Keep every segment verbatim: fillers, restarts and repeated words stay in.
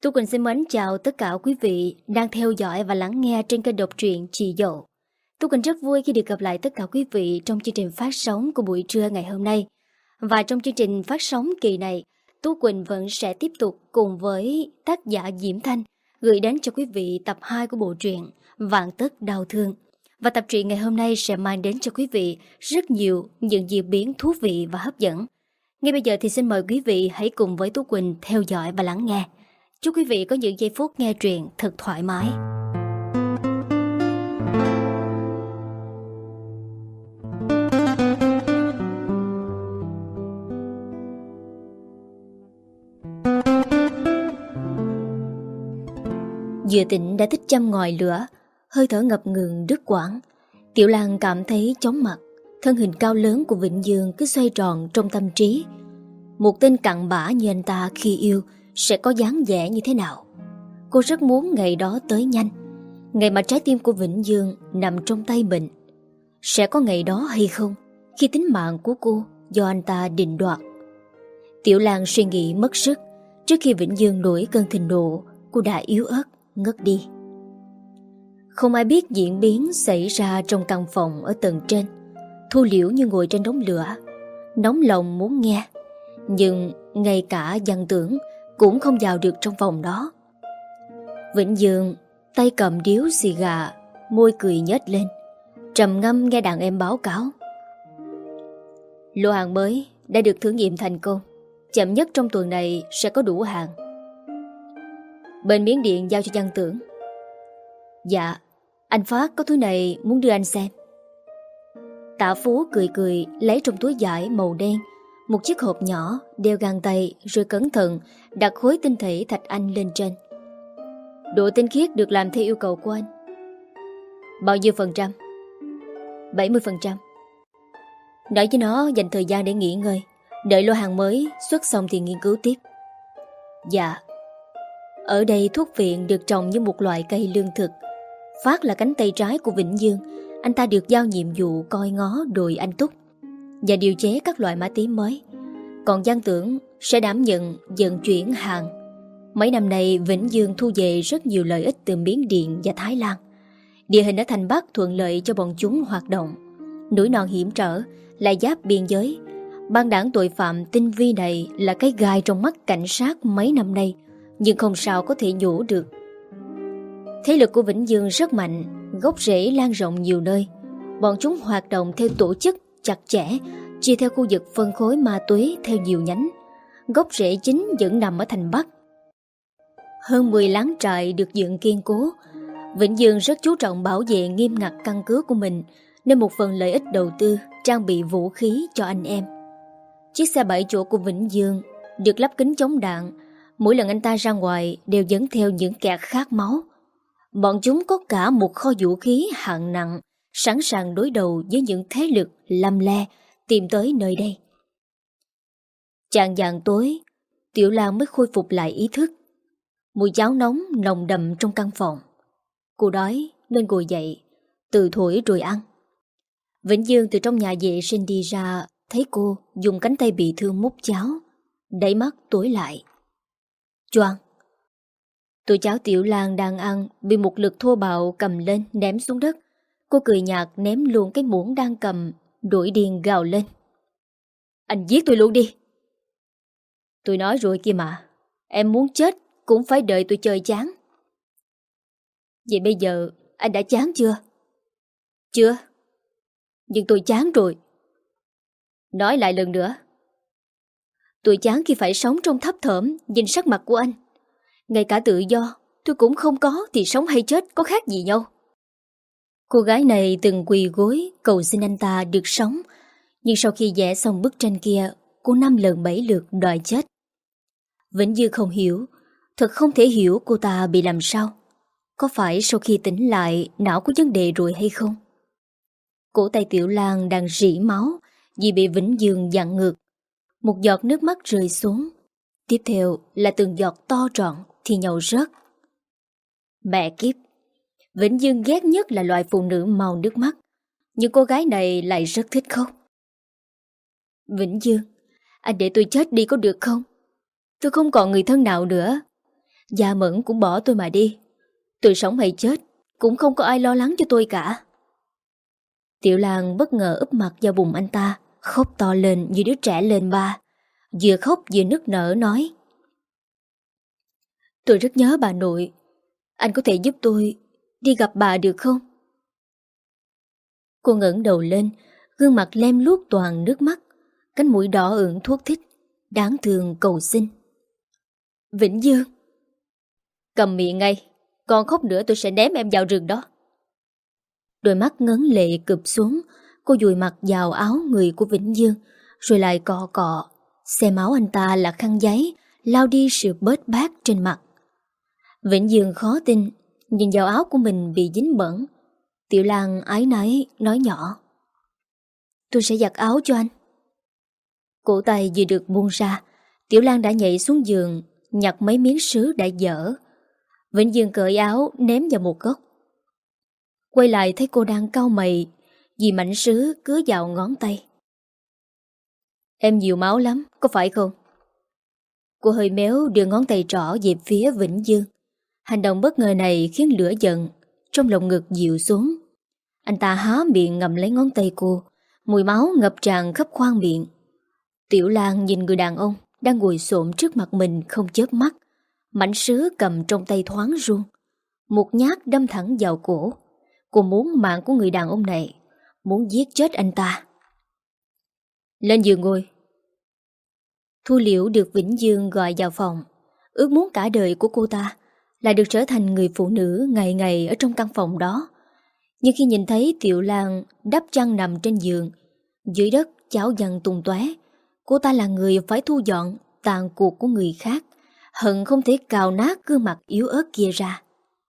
Tú Quỳnh xin mến chào tất cả quý vị đang theo dõi và lắng nghe trên kênh đọc truyện Chị Dậu. Tú Quỳnh rất vui khi được gặp lại tất cả quý vị trong chương trình phát sóng của buổi trưa ngày hôm nay. Và trong chương trình phát sóng kỳ này, Tú Quỳnh vẫn sẽ tiếp tục cùng với tác giả Diễm Thanh gửi đến cho quý vị tập hai của bộ truyện Vạn Tất Đau Thương. Và tập truyện ngày hôm nay sẽ mang đến cho quý vị rất nhiều những diễn biến thú vị và hấp dẫn. Ngay bây giờ thì xin mời quý vị hãy cùng với Tú Quỳnh theo dõi và lắng nghe. Chúc quý vị có những giây phút nghe truyện thật thoải mái. Vừa tỉnh đã tích châm ngòi lửa, hơi thở ngập ngừng đứt quãng. Tiểu Lan cảm thấy chóng mặt. Thân hình cao lớn của Vĩnh Dương cứ xoay tròn trong tâm trí. Một tên cặn bã như anh ta khi yêu sẽ có dáng vẻ như thế nào? Cô rất muốn ngày đó tới nhanh, ngày mà trái tim của Vĩnh Dương nằm trong tay mình. Sẽ có ngày đó hay không, khi tính mạng của cô do anh ta định đoạt? Tiểu Lan suy nghĩ mất sức. Trước khi Vĩnh Dương nổi cơn thịnh nộ, cô đã yếu ớt ngất đi. Không ai biết diễn biến xảy ra trong căn phòng ở tầng trên. Thu Liễu như ngồi trên đống lửa, nóng lòng muốn nghe, nhưng ngay cả Văn Tưởng cũng không vào được trong phòng đó. Vĩnh Dương tay cầm điếu xì gà, môi cười nhếch lên, trầm ngâm nghe đàn em báo cáo. Lô hàng mới đã được thử nghiệm thành công, chậm nhất trong tuần này sẽ có đủ hàng. Bên Miến Điện giao cho Văn Tưởng. Dạ, anh Phát có thứ này muốn đưa anh xem. Tạ Phú cười cười lấy trong túi vải màu đen một chiếc hộp nhỏ, đeo găng tay, rồi cẩn thận đặt khối tinh thể thạch anh lên trên. Độ tinh khiết được làm theo yêu cầu của anh. Bao nhiêu phần trăm? bảy mươi phần trăm. Nói với nó dành thời gian để nghỉ ngơi, đợi lô hàng mới xuất xong thì nghiên cứu tiếp. Dạ. Ở đây thuốc viện được trồng như một loại cây lương thực. Phát là cánh tay trái của Vĩnh Dương. Anh ta được giao nhiệm vụ coi ngó đồi anh Túc và điều chế các loại ma túy mới. Còn Văn Tưởng sẽ đảm nhận vận chuyển hàng. Mấy năm nay Vĩnh Dương thu về rất nhiều lợi ích từ Miến Điện và Thái Lan. Địa hình ở thành Bắc thuận lợi cho bọn chúng hoạt động. Núi non hiểm trở, lại giáp biên giới. Băng đảng tội phạm tinh vi này là cái gai trong mắt cảnh sát mấy năm nay, nhưng không sao có thể nhổ được. Thế lực của Vĩnh Dương rất mạnh, gốc rễ lan rộng nhiều nơi. Bọn chúng hoạt động theo tổ chức chặt chẽ, chia theo khu vực phân khối ma túy theo nhiều nhánh. Gốc rễ chính vẫn nằm ở thành Bắc. Hơn mười láng trại được dựng kiên cố. Vĩnh Dương rất chú trọng bảo vệ nghiêm ngặt căn cứ của mình, nên một phần lợi ích đầu tư trang bị vũ khí cho anh em. Chiếc xe bảy chỗ của Vĩnh Dương được lắp kính chống đạn. Mỗi lần anh ta ra ngoài đều dẫn theo những kẻ khát máu. Bọn chúng có cả một kho vũ khí hạng nặng, sẵn sàng đối đầu với những thế lực lăm le tìm tới nơi đây. Chạng vạng tối, Tiểu Lan mới khôi phục lại ý thức. Mùi cháo nóng nồng đậm trong căn phòng. Cô đói nên ngồi dậy, từ thổi rồi ăn. Vĩnh Dương từ trong nhà vệ sinh đi ra, thấy cô dùng cánh tay bị thương múc cháo, đáy mắt tối lại. Choang. Tô cháo Tiểu Lan đang ăn bị một lực thô bạo cầm lên ném xuống đất. Cô cười nhạt ném luôn cái muỗng đang cầm, đuổi điên gào lên. Anh giết tôi luôn đi. Tôi nói rồi kia mà, em muốn chết cũng phải đợi tôi chơi chán. Vậy bây giờ anh đã chán chưa? Chưa. Nhưng tôi chán rồi. Nói lại lần nữa. Tôi chán khi phải sống trong thấp thởm nhìn sắc mặt của anh. Ngay cả tự do tôi cũng không có thì sống hay chết có khác gì nhau. Cô gái này từng quỳ gối cầu xin anh ta được sống, nhưng sau khi vẽ xong bức tranh kia, cô năm lần bảy lượt đòi chết. Vĩnh Dư không hiểu, thật không thể hiểu cô ta bị làm sao. Có phải sau khi tỉnh lại não có vấn đề rồi hay không? Cổ tay Tiểu Lan đang rỉ máu vì bị Vĩnh Dương dặn ngược. Một giọt nước mắt rơi xuống. Tiếp theo là từng giọt to trọn thì nhậu rớt. Mẹ kiếp, Vĩnh Dương ghét nhất là loại phụ nữ màu nước mắt, nhưng cô gái này lại rất thích khóc. Vĩnh Dương, anh để tôi chết đi có được không? Tôi không còn người thân nào nữa. Gia Mẫn cũng bỏ tôi mà đi. Tôi sống hay chết cũng không có ai lo lắng cho tôi cả. Tiểu Lan bất ngờ úp mặt vào bụng anh ta, khóc to lên như đứa trẻ lên ba. Vừa khóc vừa nức nở nói: Tôi rất nhớ bà nội. Anh có thể giúp tôi đi gặp bà được không? Cô ngẩng đầu lên, gương mặt lem luốc toàn nước mắt, cánh mũi đỏ ửng thuốc thích, đáng thương cầu xin. Vĩnh Dương, cầm miệng ngay, còn khóc nữa tôi sẽ ném em vào rừng đó. Đôi mắt ngấn lệ cụp xuống, cô dụi mặt vào áo người của Vĩnh Dương, rồi lại cọ cọ, xem áo anh ta là khăn giấy, lau đi sự bết bát trên mặt. Vĩnh Dương khó tin, nhìn vào áo của mình bị dính bẩn. Tiểu Lan ái náy nói nhỏ: Tôi sẽ giặt áo cho anh. Cổ tay vừa được buông ra, Tiểu Lan đã nhảy xuống giường, nhặt mấy miếng sứ đã dở. Vĩnh Dương cởi áo ném vào một góc. Quay lại thấy cô đang cau mày vì mảnh sứ cứa vào ngón tay. Em nhiều máu lắm, có phải không? Cô hơi méo đưa ngón tay trỏ về phía Vĩnh Dương. Hành động bất ngờ này khiến lửa giận trong lồng ngực dịu xuống. Anh ta há miệng ngậm lấy ngón tay cô, mùi máu ngập tràn khắp khoang miệng. Tiểu Lan nhìn người đàn ông đang ngồi xổm trước mặt mình không chớp mắt. Mảnh sứ cầm trong tay thoáng run. Một nhát đâm thẳng vào cổ. Cô muốn mạng của người đàn ông này, muốn giết chết anh ta. Lên giường ngồi. Thu Liễu được Vĩnh Dương gọi vào phòng. Ước muốn cả đời của cô ta là được trở thành người phụ nữ ngày ngày ở trong căn phòng đó. Nhưng khi nhìn thấy Tiểu Lan đắp chăn nằm trên giường, dưới đất cháo dằn tung tóe, cô ta là người phải thu dọn tàn cuộc của người khác, hận không thể cào nát gương mặt yếu ớt kia ra.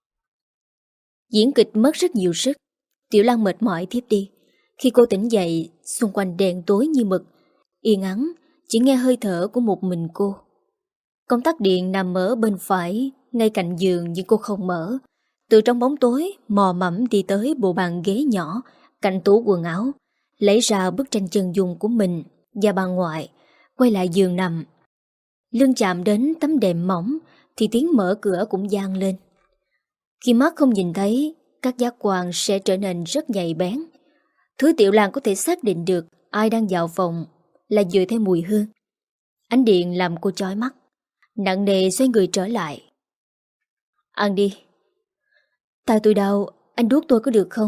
Diễn kịch mất rất nhiều sức. Tiểu Lan mệt mỏi thiếp đi. Khi cô tỉnh dậy, xung quanh đèn tối như mực, yên ắng, chỉ nghe hơi thở của một mình cô. Công tắc điện nằm ở bên phải, ngay cạnh giường, nhưng cô không mở. Từ trong bóng tối, mò mẫm đi tới bộ bàn ghế nhỏ cạnh tủ quần áo, lấy ra bức tranh chân dung của mình và bà ngoại, quay lại giường nằm. Lưng chạm đến tấm đệm mỏng thì tiếng mở cửa cũng vang lên. Khi mắt không nhìn thấy, các giác quan sẽ trở nên rất nhạy bén. Thứ Tiểu Lan có thể xác định được ai đang vào phòng là dựa theo mùi hương. Ánh điện làm cô chói mắt, nặng nề xoay người trở lại. Ăn đi. Tay tôi đau, anh đuốt tôi có được không?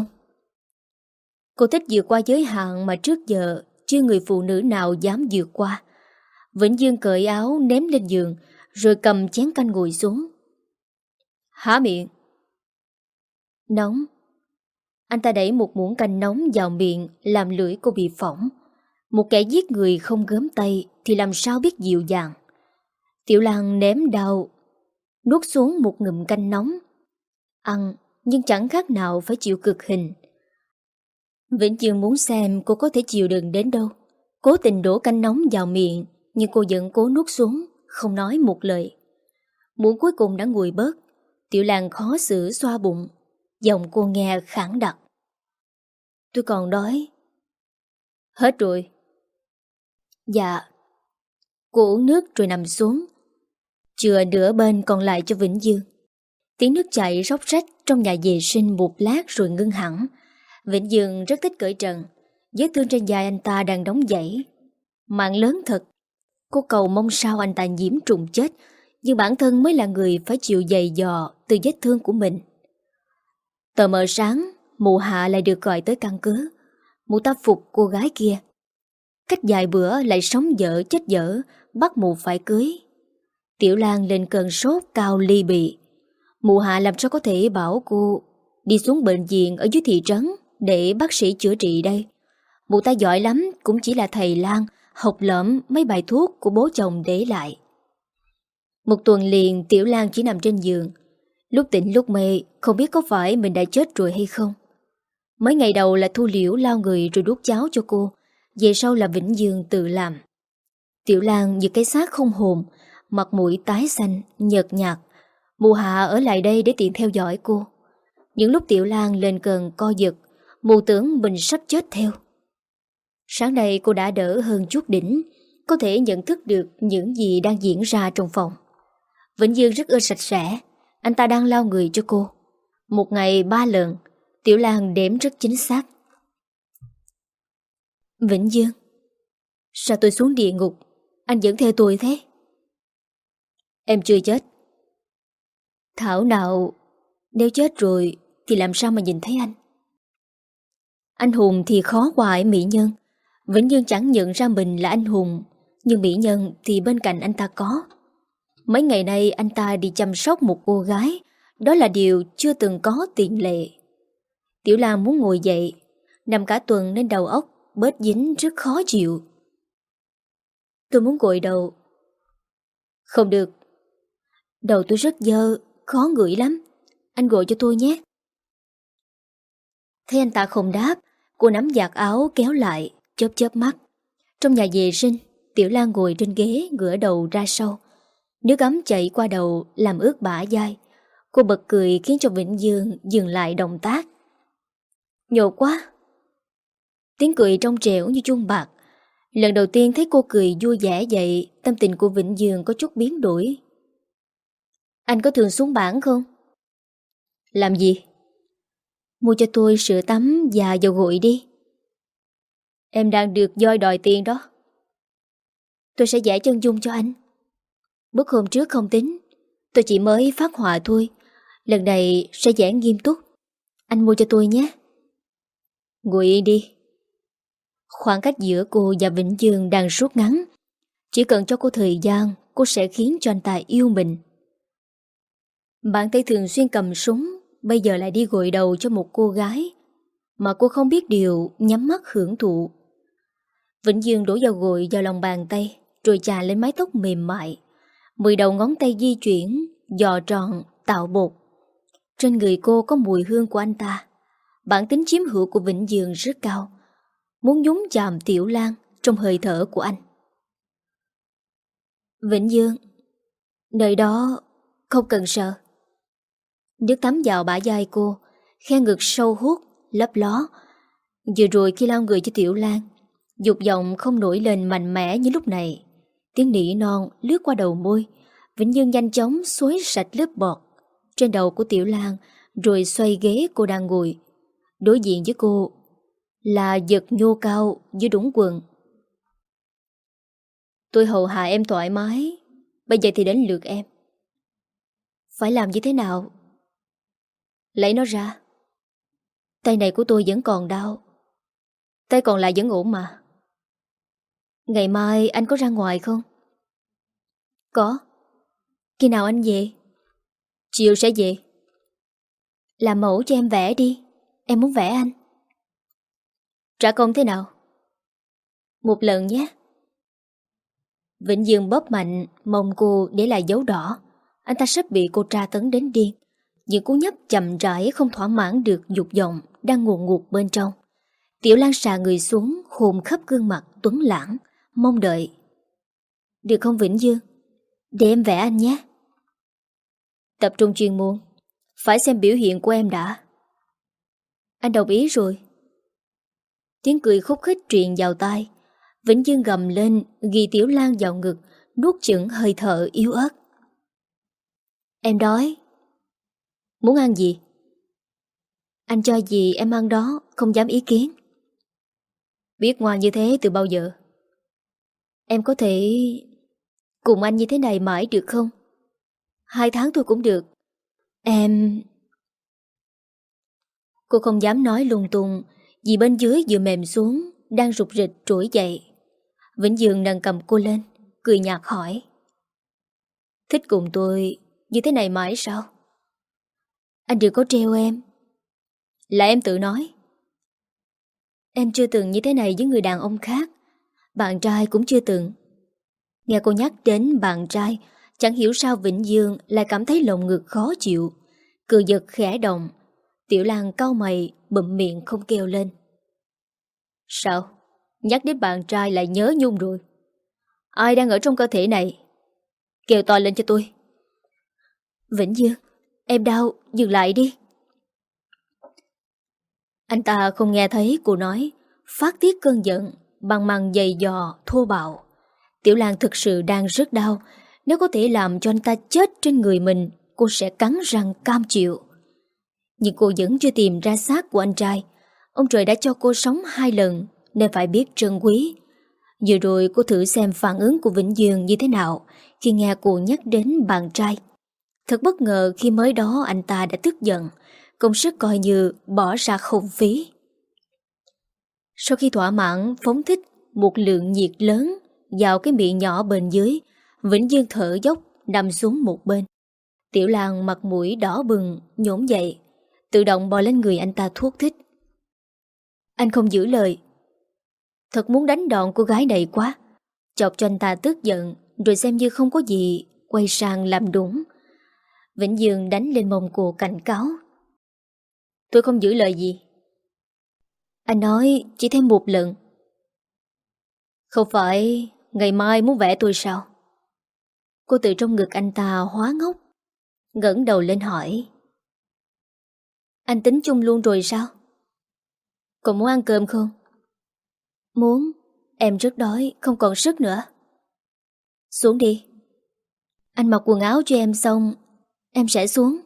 Cô thích vượt qua giới hạn mà trước giờ chưa người phụ nữ nào dám vượt qua. Vĩnh Dương cởi áo ném lên giường, rồi cầm chén canh ngồi xuống. Há miệng. Nóng. Anh ta đẩy một muỗng canh nóng vào miệng, làm lưỡi cô bị phỏng. Một kẻ giết người không gớm tay thì làm sao biết dịu dàng. Tiểu Lan ném đau, nuốt xuống một ngụm canh nóng. Ăn nhưng chẳng khác nào phải chịu cực hình. Vĩnh Dương muốn xem cô có thể chịu đựng đến đâu. Cố tình đổ canh nóng vào miệng, nhưng cô vẫn cố nuốt xuống, không nói một lời. Muỗng cuối cùng đã nguội bớt. Tiểu Lan khó xử xoa bụng. Giọng cô nghe khản đặc. Tôi còn đói. Hết rồi. Dạ. Cô uống nước rồi nằm xuống, chừa nửa bên còn lại cho Vĩnh Dương. Tiếng nước chảy róc rách trong nhà vệ sinh một lát rồi ngưng hẳn. Vĩnh Dương rất thích cởi trần. Vết thương trên vai anh ta đang đóng dãy. Mạng lớn thật. Cô cầu mong sao anh ta nhiễm trùng chết, nhưng bản thân mới là người phải chịu dày dò từ vết thương của mình. Tờ mờ sáng, mụ Hạ lại được gọi tới căn cứ. Mụ ta phục cô gái kia. Cách vài bữa lại sống dở chết dở, bắt mụ phải cưới. Tiểu Lan lên cơn sốt cao ly bì. Mụ Hạ làm sao có thể bảo cô đi xuống bệnh viện ở dưới thị trấn để bác sĩ chữa trị đây. Mụ ta giỏi lắm, cũng chỉ là thầy Lan học lỏm mấy bài thuốc của bố chồng để lại. Một tuần liền Tiểu Lan chỉ nằm trên giường, lúc tỉnh lúc mê, không biết có phải mình đã chết rồi hay không. Mấy ngày đầu là Thu Liễu lao người rồi đút cháo cho cô, về sau là Vĩnh Dương tự làm. Tiểu Lan như cái xác không hồn, mặt mũi tái xanh, nhợt nhạt. Mụ Hạ ở lại đây để tiện theo dõi cô. Những lúc Tiểu Lan lên cơn co giật, mụ tưởng mình sắp chết theo. Sáng nay cô đã đỡ hơn chút đỉnh, có thể nhận thức được những gì đang diễn ra trong phòng. Vĩnh Dương rất ưa sạch sẽ. Anh ta đang lau người cho cô. Một ngày ba lần. Tiểu Lan đếm rất chính xác. Vĩnh Dương, sao tôi xuống địa ngục anh vẫn theo tôi thế? Em chưa chết. Thảo nào nếu chết rồi thì làm sao mà nhìn thấy anh? Anh hùng thì khó qua ải mỹ nhân. Vĩnh Dương chẳng nhận ra mình là anh hùng, nhưng mỹ nhân thì bên cạnh anh ta có. Mấy ngày nay anh ta đi chăm sóc một cô gái. Đó là điều chưa từng có tiền lệ. Tiểu Lan muốn ngồi dậy. Nằm cả tuần nên đầu óc bết dính rất khó chịu. Tôi muốn gội đầu. Không được. Đầu tôi rất dơ, khó ngửi lắm. Anh gội cho tôi nhé. Thấy anh ta không đáp, cô nắm vạt áo kéo lại, chớp chớp mắt. Trong nhà vệ sinh, Tiểu Lan ngồi trên ghế ngửa đầu ra sau. Nước ấm chảy qua đầu làm ướt bả vai. Cô bật cười khiến cho Vĩnh Dương dừng lại động tác. Nhột quá. Tiếng cười trong trẻo như chuông bạc. Lần đầu tiên thấy cô cười vui vẻ vậy, tâm tình của Vĩnh Dương có chút biến đổi. Anh có thường xuống bảng không? Làm gì? Mua cho tôi sữa tắm và dầu gội đi. Em đang được Voi đòi tiền đó. Tôi sẽ vẽ chân dung cho anh. Bức hôm trước không tính, tôi chỉ mới phát họa thôi. Lần này sẽ vẽ nghiêm túc. Anh mua cho tôi nhé. Ngồi yên đi. Khoảng cách giữa cô và Vĩnh Dương đang rút ngắn. Chỉ cần cho cô thời gian, cô sẽ khiến cho anh ta yêu mình. Bạn tay thường xuyên cầm súng, bây giờ lại đi gội đầu cho một cô gái mà cô không biết điều, nhắm mắt hưởng thụ. Vĩnh Dương đổ dầu gội vào lòng bàn tay, rồi chà lên mái tóc mềm mại. Mười đầu ngón tay di chuyển, dò tròn, tạo bột. Trên người cô có mùi hương của anh ta. Bản tính chiếm hữu của Vĩnh Dương rất cao, muốn nhúng chàm Tiểu Lan trong hơi thở của anh. Vĩnh Dương, nơi đó không cần sợ. Nước tắm vào bả vai cô, khe ngực sâu hút, lấp ló. Vừa rồi khi lau người cho Tiểu Lan, dục vọng không nổi lên mạnh mẽ như lúc này. Tiếng nỉ non lướt qua đầu môi. Vĩnh Dương nhanh chóng xối sạch lớp bọt trên đầu của Tiểu Lan, rồi xoay ghế cô đang ngồi. Đối diện với cô là vật nhô cao dưới đũng quần. Tôi hầu hạ em thoải mái, bây giờ thì đến lượt em. Phải làm như thế nào? Lấy nó ra. Tay này của tôi vẫn còn đau. Tay còn lại vẫn ổn mà. Ngày mai anh có ra ngoài không? Có. Khi nào anh về? Chiều sẽ về. Làm mẫu cho em vẽ đi. Em muốn vẽ anh. Trả công thế nào? Một lần nhé. Vĩnh Dương bóp mạnh mông cô để lại dấu đỏ. Anh ta sắp bị cô tra tấn đến điên. Những cú nhấp chậm rãi không thỏa mãn được dục vọng đang ngùn ngụt bên trong. Tiểu Lan xà người xuống, hồn khắp gương mặt tuấn lãng, mong đợi. Được không Vĩnh Dương? Để em vẽ anh nhé. Tập trung chuyên môn, phải xem biểu hiện của em đã. Anh đồng ý rồi. Tiếng cười khúc khích truyền vào tai. Vĩnh Dương gầm lên, ghi Tiểu Lan vào ngực, nuốt chửng hơi thở yếu ớt. Em đói. Muốn ăn gì? Anh cho gì em ăn đó, không dám ý kiến. Biết ngoan như thế từ bao giờ? Em có thể cùng anh như thế này mãi được không? Hai tháng thôi cũng được. Em... Cô không dám nói lung tung, vì bên dưới vừa mềm xuống, đang rụt rịch trỗi dậy. Vĩnh Dương nâng cầm cô lên, cười nhạt hỏi. Thích cùng tôi như thế này mãi sao? Anh đừng có treo em. Là em tự nói. Em chưa từng như thế này với người đàn ông khác. Bạn trai cũng chưa từng. Nghe cô nhắc đến bạn trai, chẳng hiểu sao Vĩnh Dương lại cảm thấy lồng ngực khó chịu. Cười giật khẽ động. Tiểu Lan cau mày, bụm miệng không kêu lên. Sao? Nhắc đến bạn trai lại nhớ nhung rồi. Ai đang ở trong cơ thể này? Kêu to lên cho tôi. Vĩnh Dương, em đau, dừng lại đi. Anh ta không nghe thấy cô nói, phát tiết cơn giận bằng màn giày dò thô bạo. Tiểu Lan thực sự đang rất đau, Nếu có thể làm cho anh ta chết trên người mình, cô sẽ cắn răng cam chịu. Nhưng cô vẫn chưa tìm ra xác của anh trai. Ông trời đã cho cô sống hai lần nên phải biết trân quý. Vừa rồi cô thử xem phản ứng của Vĩnh Dương như thế nào khi nghe cô nhắc đến bạn trai. Thật bất ngờ khi mới đó anh ta đã tức giận, công sức coi như bỏ ra không phí. Sau khi thỏa mãn phóng thích một lượng nhiệt lớn vào cái miệng nhỏ bên dưới, Vĩnh Dương thở dốc nằm xuống một bên. Tiểu Lan mặt mũi đỏ bừng nhổm dậy, tự động bò lên người anh ta thuốc thích. Anh không giữ lời. Thật muốn đánh đòn cô gái này quá. Chọc cho anh ta tức giận, rồi xem như không có gì, quay sang làm đúng. Vĩnh Dương đánh lên mông cô cảnh cáo. Tôi không giữ lời gì. Anh nói chỉ thêm một lần. Không phải ngày mai muốn vẽ tôi sao? Cô từ trong ngực anh ta hóa ngốc, ngẩng đầu lên hỏi. Anh tính chung luôn rồi sao? Còn muốn ăn cơm không? Muốn. Em rất đói, không còn sức nữa. Xuống đi. Anh mặc quần áo cho em xong, em sẽ xuống.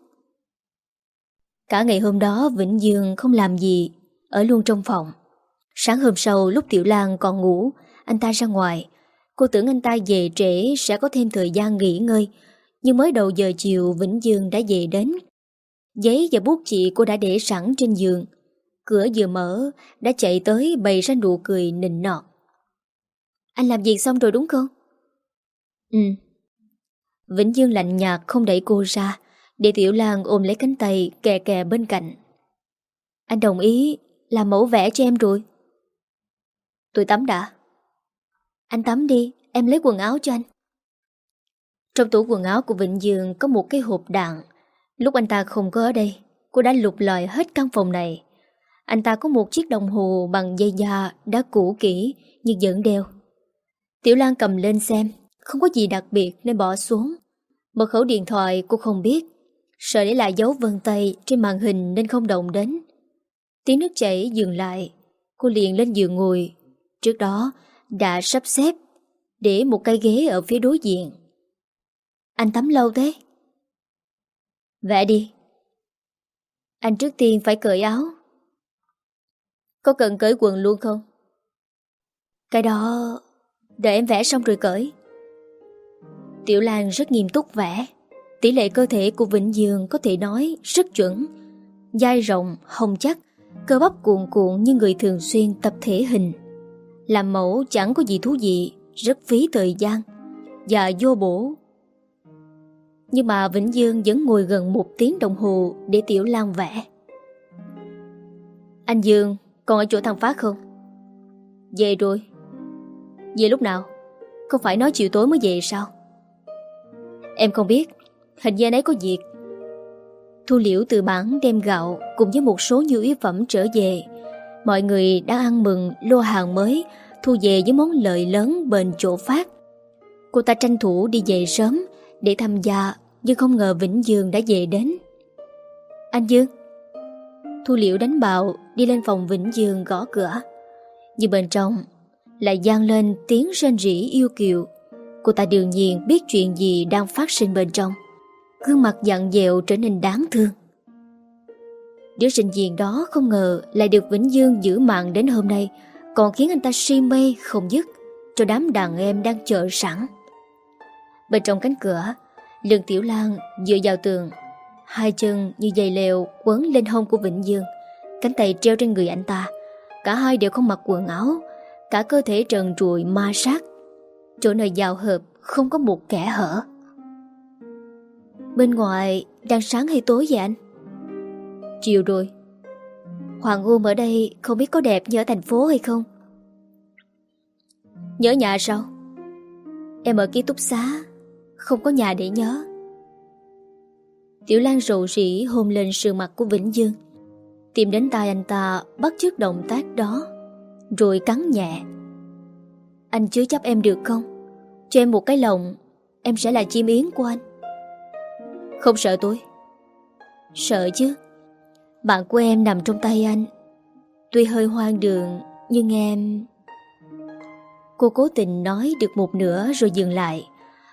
Cả ngày hôm đó Vĩnh Dương không làm gì, ở luôn trong phòng. Sáng hôm sau lúc Tiểu Lan còn ngủ, anh ta ra ngoài. Cô tưởng anh ta về trễ sẽ có thêm thời gian nghỉ ngơi, nhưng mới đầu giờ chiều Vĩnh Dương đã về đến. Giấy và bút chì cô đã để sẵn trên giường. Cửa vừa mở đã chạy tới bày ra nụ cười nịnh nọt. Anh làm việc xong rồi đúng không? Ừ. Vĩnh Dương lạnh nhạt không đẩy cô ra, để Tiểu Lan ôm lấy cánh tay kè kè bên cạnh. Anh đồng ý làm mẫu vẽ cho em rồi. Tôi tắm đã. Anh tắm đi, em lấy quần áo cho anh. Trong tủ quần áo của Vĩnh Dương có một cái hộp đạn. Lúc anh ta không có ở đây, cô đã lục lọi hết căn phòng này. Anh ta có một chiếc đồng hồ bằng dây da đã cũ kỹ nhưng vẫn đeo. Tiểu Lan cầm lên xem, không có gì đặc biệt nên bỏ xuống. Mật khẩu điện thoại cô không biết, sợ để lại dấu vân tay trên màn hình nên không động đến. Tiếng nước chảy dừng lại, cô liền lên giường ngồi. Trước đó đã sắp xếp để một cái ghế ở phía đối diện. Anh tắm lâu thế? Vẽ đi. Anh trước tiên phải cởi áo. Có cần cởi quần luôn không? Cái đó đợi em vẽ xong rồi cởi. Tiểu Lan rất nghiêm túc vẽ. Tỷ lệ cơ thể của Vĩnh Dương có thể nói rất chuẩn. Dai rộng, hồng chắc, cơ bắp cuồn cuộn như người thường xuyên tập thể hình. Làm mẫu chẳng có gì thú vị, rất phí thời gian và vô bổ. Nhưng mà Vĩnh Dương vẫn ngồi gần một tiếng đồng hồ để Tiểu Lan vẽ. Anh Dương còn ở chỗ thằng Phát không? Về rồi. Về lúc nào? Không phải nói chiều tối mới về sao? Em không biết, hình như anh ấy có việc. Thu Liễu từ bản đem gạo cùng với một số nhu yếu phẩm trở về. Mọi người đang ăn mừng lô hàng mới thu về với món lợi lớn bên chỗ Phát. Cô ta tranh thủ đi về sớm để tham gia, nhưng không ngờ Vĩnh Dương đã về đến. Anh Dương. Thu Liễu đánh bạo đi lên phòng Vĩnh Dương gõ cửa. Nhưng bên trong lại vang lên tiếng rên rỉ yêu kiều. Cô ta đương nhiên biết chuyện gì đang phát sinh bên trong. Gương mặt dặn dẹo trở nên đáng thương. Đứa sinh viên đó không ngờ lại được Vĩnh Dương giữ mạng đến hôm nay, còn khiến anh ta si mê không dứt cho đám đàn em đang chờ sẵn. Bên trong cánh cửa, Lương Tiểu Lan dựa vào tường, hai chân như dây leo quấn lên hông của Vĩnh Dương, cánh tay treo trên người anh ta. Cả hai đều không mặc quần áo, cả cơ thể trần trụi ma sát. Chỗ nơi giao hợp không có một kẽ hở. Bên ngoài đang sáng hay tối vậy anh? Chiều rồi. Hoàng hôn ở đây không biết có đẹp như ở thành phố hay không? Nhớ nhà sao? Em ở ký túc xá, không có nhà để nhớ. Tiểu Lan rầu rĩ hôn lên sườn mặt của Vĩnh Dương, tìm đến tai anh ta bắt chước động tác đó, rồi cắn nhẹ. Anh chứa chấp em được không? Cho em một cái lòng, em sẽ là chim yến của anh. Không sợ tôi? Sợ chứ. Bạn của em nằm trong tay anh. Tuy hơi hoang đường, nhưng em... Cô cố tình nói được một nửa rồi dừng lại.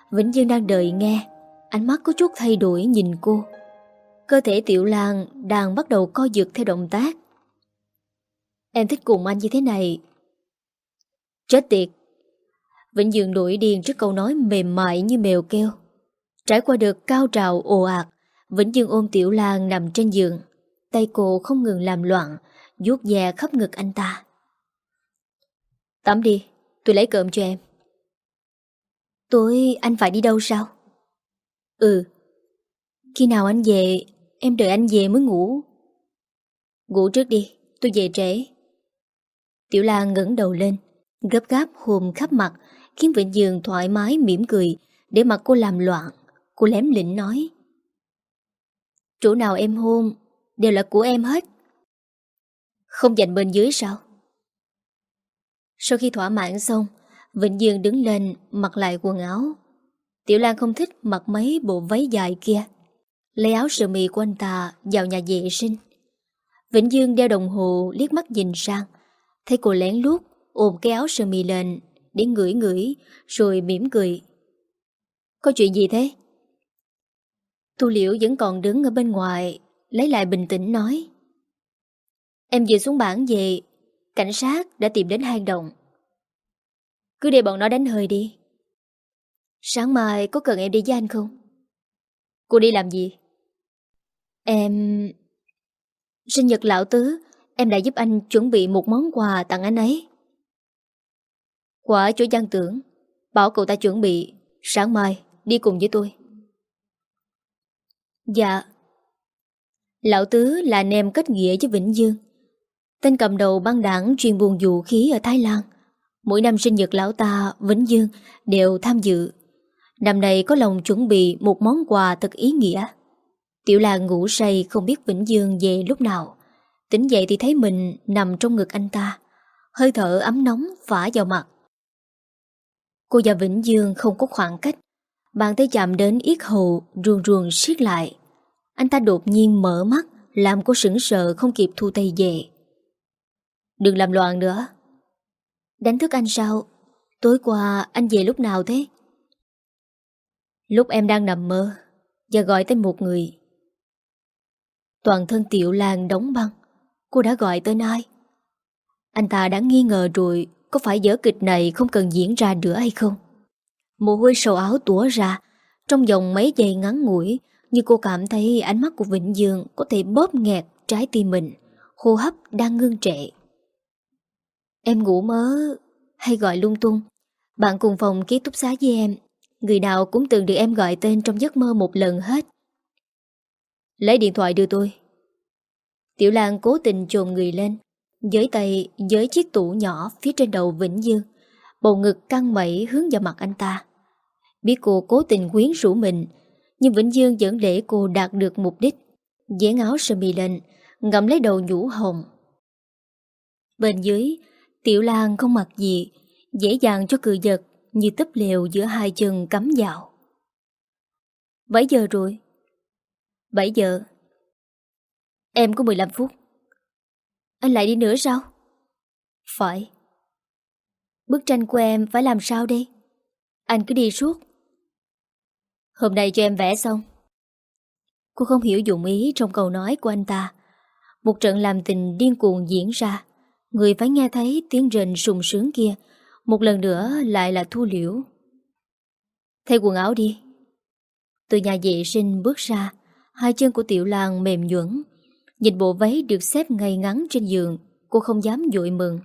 Vĩnh Dương đang đợi nghe. Ánh mắt có chút thay đổi nhìn cô. Cơ thể Tiểu Lan đang bắt đầu co giật theo động tác. Em thích cùng anh như thế này. Chết tiệt. Vĩnh Dương nổi điên trước câu nói mềm mại như mèo kêu. Trải qua đợt cao trào ồ ạt, Vĩnh Dương ôm Tiểu Lan nằm trên giường. Tay cô không ngừng làm loạn, vuốt ve khắp ngực anh ta. Tắm đi, tôi lấy cơm cho em. Tối anh phải đi đâu sao? Ừ. Khi nào anh về, em đợi anh về mới ngủ. Ngủ trước đi, tôi về trễ. Tiểu Lan ngẩng đầu lên, gấp gáp hôn khắp mặt, khiến Vĩnh Dương thoải mái mỉm cười, để mặt cô làm loạn. Cô lém lĩnh nói: chỗ nào em hôn đều là của em hết. Không dành bên dưới sao? Sau khi thỏa mãn xong, Vĩnh Dương đứng lên mặc lại quần áo. Tiểu Lan không thích mặc mấy bộ váy dài kia, lấy áo sơ mi của anh ta vào nhà vệ sinh. Vĩnh Dương đeo đồng hồ, liếc mắt nhìn sang, thấy cô lén lút ôm cái áo sơ mi lên để ngửi ngửi, rồi mỉm cười. Có chuyện gì thế? Thu Liễu vẫn còn đứng ở bên ngoài, lấy lại bình tĩnh nói: em vừa xuống bản về, cảnh sát đã tìm đến hang động. Cứ để bọn nó đánh hơi đi. Sáng mai có cần em đi với anh không? Cô đi làm gì? Em... sinh nhật lão tứ, em đã giúp anh chuẩn bị một món quà tặng anh ấy. Quả chỗ Giang Tưởng, bảo cậu ta chuẩn bị, sáng mai đi cùng với tôi. Dạ. Lão tứ là anh em kết nghĩa với Vĩnh Dương, tên cầm đầu băng đảng chuyên buôn vũ khí ở Thái Lan. Mỗi năm sinh nhật lão ta, Vĩnh Dương đều tham dự. Năm nay có lòng chuẩn bị một món quà thật ý nghĩa. Tiểu Lan ngủ say không biết Vĩnh Dương về lúc nào. Tỉnh dậy thì thấy mình nằm trong ngực anh ta, hơi thở ấm nóng phả vào mặt. Cô và Vĩnh Dương không có khoảng cách, bàn tay chạm đến yết hầu ruồn ruồn siết lại. Anh ta đột nhiên mở mắt, làm cô sững sờ không kịp thu tay về. Đừng làm loạn nữa. Đánh thức anh sao? Tối qua anh về lúc nào thế? Lúc em đang nằm mơ và gọi tên một người. Toàn thân Tiểu Lan đóng băng. Cô đã gọi tên ai? Anh ta đã nghi ngờ rồi, có phải vở kịch này không cần diễn ra nữa hay không? Mồ hôi sầu áo túa ra. Trong vòng mấy giây ngắn ngủi, như cô cảm thấy ánh mắt của Vĩnh Dương có thể bóp nghẹt trái tim mình. Hô hấp đang ngưng trệ. Em ngủ mơ hay gọi lung tung? Bạn cùng phòng ký túc xá với em, người nào cũng từng được em gọi tên trong giấc mơ một lần hết. Lấy điện thoại đưa tôi. Tiểu Lan cố tình chồm người lên, với tay với chiếc tủ nhỏ phía trên đầu Vĩnh Dương, bầu ngực căng mẩy hướng vào mặt anh ta. Biết cô cố tình quyến rũ mình, nhưng Vĩnh Dương vẫn để cô đạt được mục đích. Dán áo sơ mi lên, ngậm lấy đầu nhũ hồng. Bên dưới, Tiểu Lan không mặc gì, dễ dàng cho cự vật như túp lều giữa hai chân cắm vào. Bảy giờ rồi. Bảy giờ. Em có mười lăm phút. Anh lại đi nữa sao? Phải. Bức tranh của em phải làm sao đây? Anh cứ đi suốt. Hôm nay cho em vẽ xong. Cô không hiểu dụng ý trong câu nói của anh ta. Một trận làm tình điên cuồng diễn ra. Người phải nghe thấy tiếng rền sùng sướng kia. Một lần nữa lại là Thu Liễu. Thay quần áo đi. Từ nhà vệ sinh bước ra, hai chân của Tiểu Lan mềm nhuẫn. Nhìn bộ váy được xếp ngay ngắn trên giường, cô không dám dội mừng.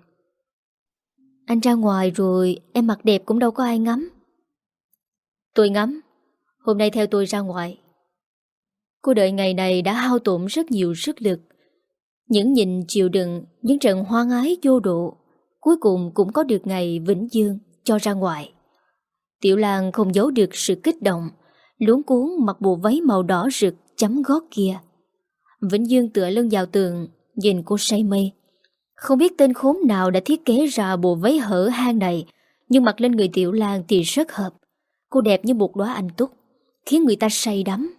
Anh ra ngoài rồi, em mặc đẹp cũng đâu có ai ngắm. Tôi ngắm. Hôm nay theo tôi ra ngoài. Cô đợi ngày này đã hao tổn rất nhiều sức lực. Những nhìn chịu đựng, những trận hoang ái vô độ, cuối cùng cũng có được ngày Vĩnh Dương cho ra ngoài. Tiểu Lan không giấu được sự kích động, luống cuốn mặc bộ váy màu đỏ rực chấm gót kia. Vĩnh Dương tựa lưng vào tường, nhìn cô say mê. Không biết tên khốn nào đã thiết kế ra bộ váy hở hang này, nhưng mặc lên người Tiểu Lan thì rất hợp. Cô đẹp như một đóa anh túc, khiến người ta say đắm.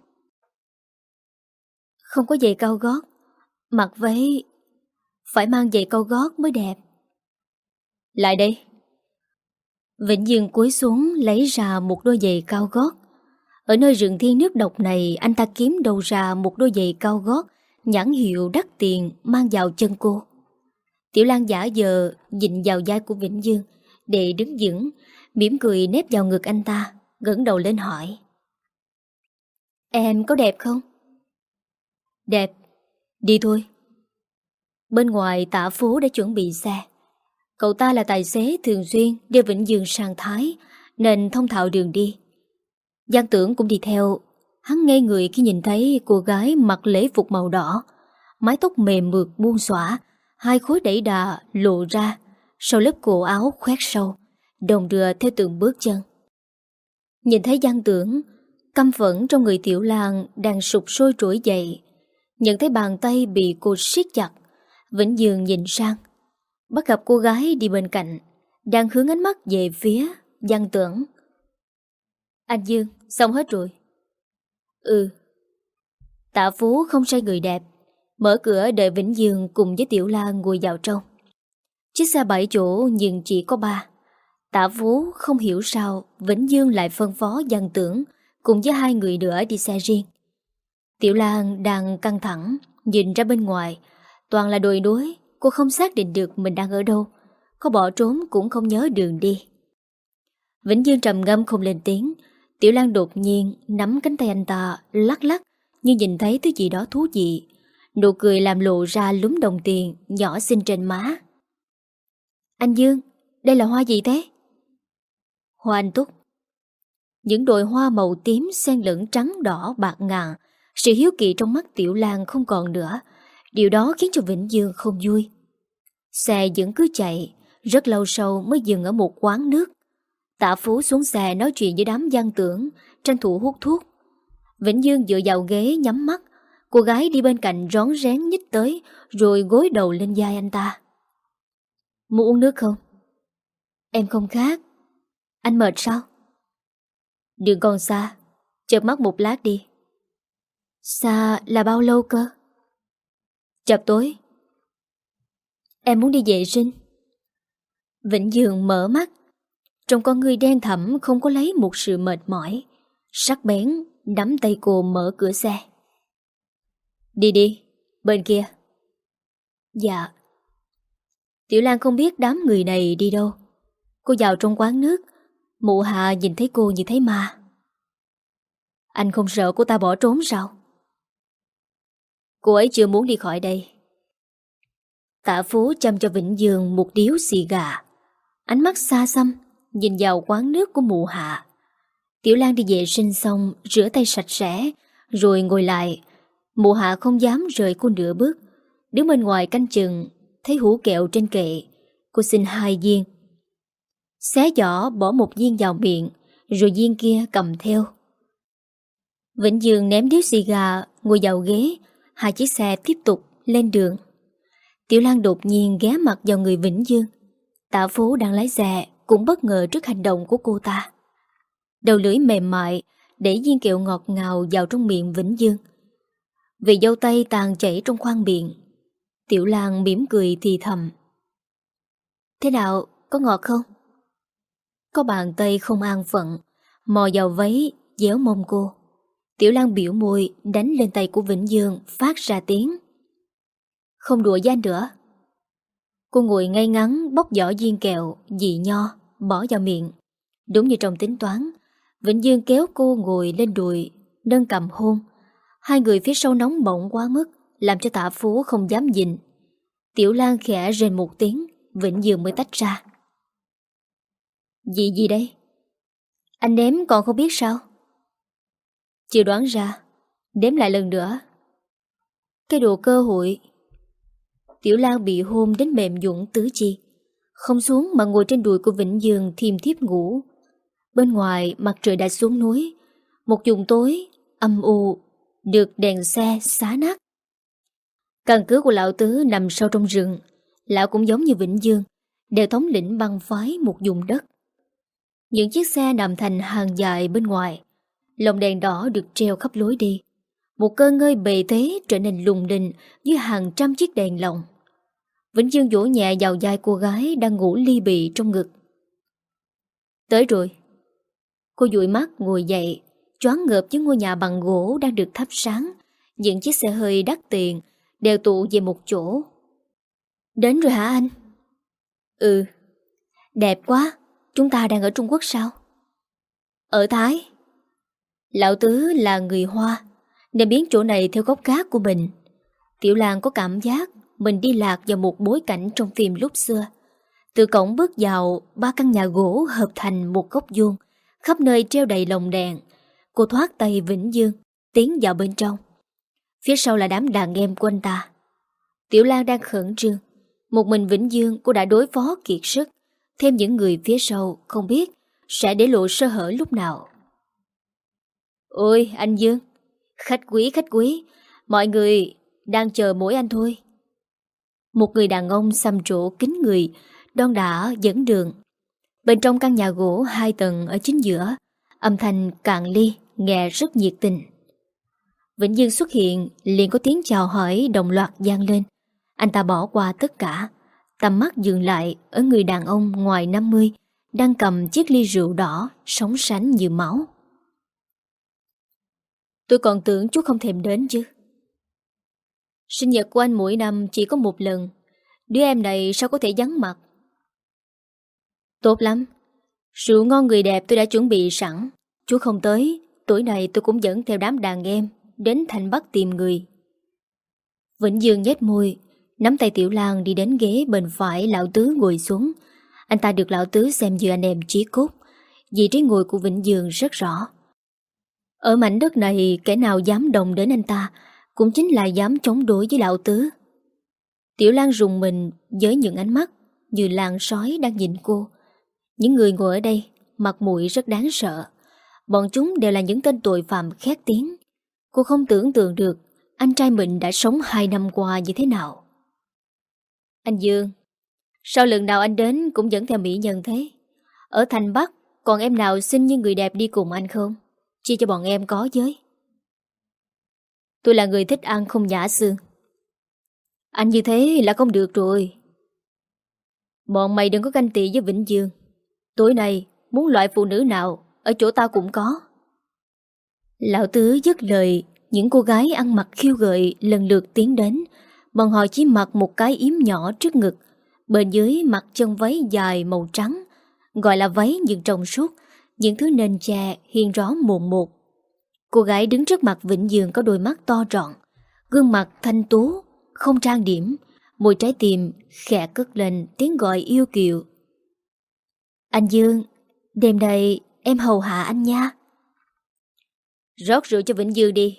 Không có giày cao gót, mặc váy phải mang giày cao gót mới đẹp. Lại đây. Vĩnh Dương cúi xuống lấy ra một đôi giày cao gót. Ở nơi rừng thiên nước độc này, anh ta kiếm đâu ra một đôi giày cao gót nhãn hiệu đắt tiền mang vào chân cô. Tiểu Lan giả vờ dịnh vào vai của Vĩnh Dương để đứng vững, mỉm cười nép vào ngực anh ta, ngẩng đầu lên hỏi: Em có đẹp không? Đẹp. Đi thôi. Bên ngoài Tạ Phú đã chuẩn bị xe. Cậu ta là tài xế thường xuyên đưa Vĩnh Dương sang Thái, nên thông thạo đường đi. Giang Tưởng cũng đi theo. Hắn ngây người khi nhìn thấy cô gái mặc lễ phục màu đỏ, mái tóc mềm mượt buông xõa, hai khối đẩy đà lộ ra sau lớp cổ áo khoét sâu, đồng đưa theo từng bước chân. Nhìn thấy Giang Tưởng, căm phẫn trong người Tiểu Lan đang sụp sôi trỗi dậy. Nhận thấy bàn tay bị cô siết chặt, Vĩnh Dương nhìn sang, bắt gặp cô gái đi bên cạnh đang hướng ánh mắt về phía Giang Tưởng. Anh Dương, xong hết rồi. Ừ. Tạ Phú không sai người đẹp, mở cửa đợi Vĩnh Dương cùng với Tiểu Lan ngồi vào trong. Chiếc xe bảy chỗ nhưng chỉ có ba. Tạ Phú không hiểu sao Vĩnh Dương lại phân phó Giang Tưởng cùng với hai người nữa đi xe riêng. Tiểu Lan đang căng thẳng nhìn ra bên ngoài, toàn là đồi núi. Cô không xác định được mình đang ở đâu, có bỏ trốn cũng không nhớ đường đi. Vĩnh Dương trầm ngâm không lên tiếng. Tiểu Lan đột nhiên nắm cánh tay anh ta lắc lắc như nhìn thấy thứ gì đó thú vị. Nụ cười làm lộ ra lúm đồng tiền nhỏ xinh trên má. Anh Dương, đây là hoa gì thế? Hoa anh túc. Những đồi hoa màu tím xen lẫn trắng đỏ bạc ngàn. Sự hiếu kỳ trong mắt Tiểu Lan không còn nữa. Điều đó khiến cho Vĩnh Dương không vui. Xe vẫn cứ chạy, rất lâu sau mới dừng ở một quán nước. Tạ Phú xuống xe nói chuyện với đám Giang Tưởng, tranh thủ hút thuốc. Vĩnh Dương dựa vào ghế nhắm mắt. Cô gái đi bên cạnh rón rén nhích tới, rồi gối đầu lên vai anh ta. Muốn uống nước không? Em không khát. Anh mệt sao? Đường còn xa, chợp mắt một lát đi. Xa là bao lâu cơ? Chập tối. Em muốn đi vệ sinh. Vĩnh Dương mở mắt. Trong con người đen thẳm không có lấy một sự mệt mỏi. Sắc bén nắm tay cô mở cửa xe. Đi đi, bên kia. Dạ. Tiểu Lan không biết đám người này đi đâu. Cô vào trong quán nước. Mụ Hạ nhìn thấy cô như thấy ma. Anh không sợ cô ta bỏ trốn sao? Cô ấy chưa muốn đi khỏi đây. Tạ Phú châm cho Vĩnh Dương một điếu xì gà. Ánh mắt xa xăm nhìn vào quán nước của mụ Hạ. Tiểu Lan đi vệ sinh xong, rửa tay sạch sẽ rồi ngồi lại. Mụ Hạ không dám rời cô nửa bước, đứng bên ngoài canh chừng. Thấy hũ kẹo trên kệ, cô xin hai viên. Xé giỏ bỏ một viên vào miệng, rồi viên kia cầm theo. Vĩnh Dương ném điếu xì gà, ngồi vào ghế. Hai chiếc xe tiếp tục lên đường. Tiểu Lan đột nhiên ghé mặt vào người Vĩnh Dương. Tạ Phú đang lái xe cũng bất ngờ trước hành động của cô ta. Đầu lưỡi mềm mại để viên kẹo ngọt ngào vào trong miệng Vĩnh Dương. Vị dâu tây tàn chảy trong khoang miệng. Tiểu Lan mỉm cười thì thầm. Thế nào, có ngọt không? Có bàn tay không an phận mò vào váy déo mông cô. Tiểu Lan biểu môi đánh lên tay của Vĩnh Dương, phát ra tiếng. Không đùa với anh nữa. Cô ngồi ngay ngắn bóc vỏ viên kẹo dị nho bỏ vào miệng. Đúng như trong tính toán, Vĩnh Dương kéo cô ngồi lên đùi, nâng cầm hôn. Hai người phía sau nóng bỏng quá mức, làm cho Tạ Phú không dám nhìn. Tiểu Lan khẽ rên một tiếng, Vĩnh Dương mới tách ra. Gì gì đây? Anh đếm còn không biết sao? Chưa đoán ra. Đếm lại lần nữa. Cái đồ cơ hội. Tiểu Lan bị hôn đến mềm nhũn tứ chi, không xuống mà ngồi trên đùi của Vĩnh Dương thiêm thiếp ngủ. Bên ngoài mặt trời đã xuống núi. Một vùng tối âm u được đèn xe xá nát. Căn cứ của lão tứ nằm sâu trong rừng. Lão cũng giống như Vĩnh Dương, đều thống lĩnh băng phái một vùng đất. Những chiếc xe nằm thành hàng dài bên ngoài. Lồng đèn đỏ được treo khắp lối đi. Một cơn ngơi bề thế trở nên lùng đình như hàng trăm chiếc đèn lồng. Vĩnh Dương vỗ nhẹ vào vai cô gái đang ngủ ly bì trong ngực. Tới rồi. Cô dụi mắt ngồi dậy, choáng ngợp với ngôi nhà bằng gỗ đang được thắp sáng. Những chiếc xe hơi đắt tiền đều tụ về một chỗ. Đến rồi hả anh? Ừ. Đẹp quá. Chúng ta đang ở Trung Quốc sao? Ở Thái. Lão Tứ là người Hoa nên biến chỗ này theo góc gác của mình. Tiểu Lan có cảm giác mình đi lạc vào một bối cảnh trong phim lúc xưa. Từ cổng bước vào, ba căn nhà gỗ hợp thành một góc vuông, khắp nơi treo đầy lồng đèn. Cô thoát tay Vĩnh Dương, tiến vào bên trong. Phía sau là đám đàn em của anh ta. Tiểu Lan đang khẩn trương. Một mình Vĩnh Dương cô đã đối phó kiệt sức. Thêm những người phía sau không biết sẽ để lộ sơ hở lúc nào. Ôi anh Dương, khách quý khách quý, mọi người đang chờ mỗi anh thôi. Một người đàn ông xăm trổ kính người đon đả dẫn đường. Bên trong căn nhà gỗ hai tầng ở chính giữa, âm thanh cạn ly nghe rất nhiệt tình. Vĩnh Dương xuất hiện liền có tiếng chào hỏi đồng loạt vang lên. Anh ta bỏ qua tất cả, tầm mắt dừng lại ở người đàn ông ngoài năm mươi đang cầm chiếc ly rượu đỏ sóng sánh như máu. Tôi còn tưởng chú không thèm đến chứ. Sinh nhật của anh mỗi năm chỉ có một lần, đứa em này sao có thể vắng mặt. Tốt lắm, rượu ngon người đẹp tôi đã chuẩn bị sẵn. Chú không tới, tuổi này tôi cũng dẫn theo đám đàn em đến thành Bắc tìm người. Vĩnh Dương nhếch môi, nắm tay Tiểu Lan đi đến ghế bên phải lão Tứ ngồi xuống. Anh ta được lão Tứ xem như anh em chí cốt. Vị trí ngồi của Vĩnh Dương rất rõ. Ở mảnh đất này, kẻ nào dám động đến anh ta cũng chính là dám chống đối với lão Tứ. Tiểu Lan rùng mình với những ánh mắt như làn sói đang nhìn cô. Những người ngồi ở đây mặt mũi rất đáng sợ. Bọn chúng đều là những tên tội phạm khét tiếng. Cô không tưởng tượng được anh trai mình đã sống hai năm qua như thế nào. Anh Dương, sao lần nào anh đến cũng dẫn theo mỹ nhân thế? Ở thành Bắc còn em nào xinh như người đẹp đi cùng anh không? Chia cho bọn em có với. Tôi là người thích ăn không nhả xương. Anh như thế là không được rồi. Bọn mày đừng có ganh tị với Vĩnh Dương. Tối nay muốn loại phụ nữ nào ở chỗ tao cũng có. Lão Tứ dứt lời, những cô gái ăn mặc khiêu gợi lần lượt tiến đến. Bọn họ chỉ mặc một cái yếm nhỏ trước ngực, bên dưới mặc chân váy dài màu trắng, gọi là váy nhưng trong suốt, những thứ nền chè hiên rõ mồn một. Cô gái đứng trước mặt Vĩnh Dương có đôi mắt to tròn, gương mặt thanh tú, không trang điểm, môi trái tim khẽ cất lên tiếng gọi yêu kiều. Anh Dương, đêm nay em hầu hạ anh nha. Rót rượu cho Vĩnh Dương đi.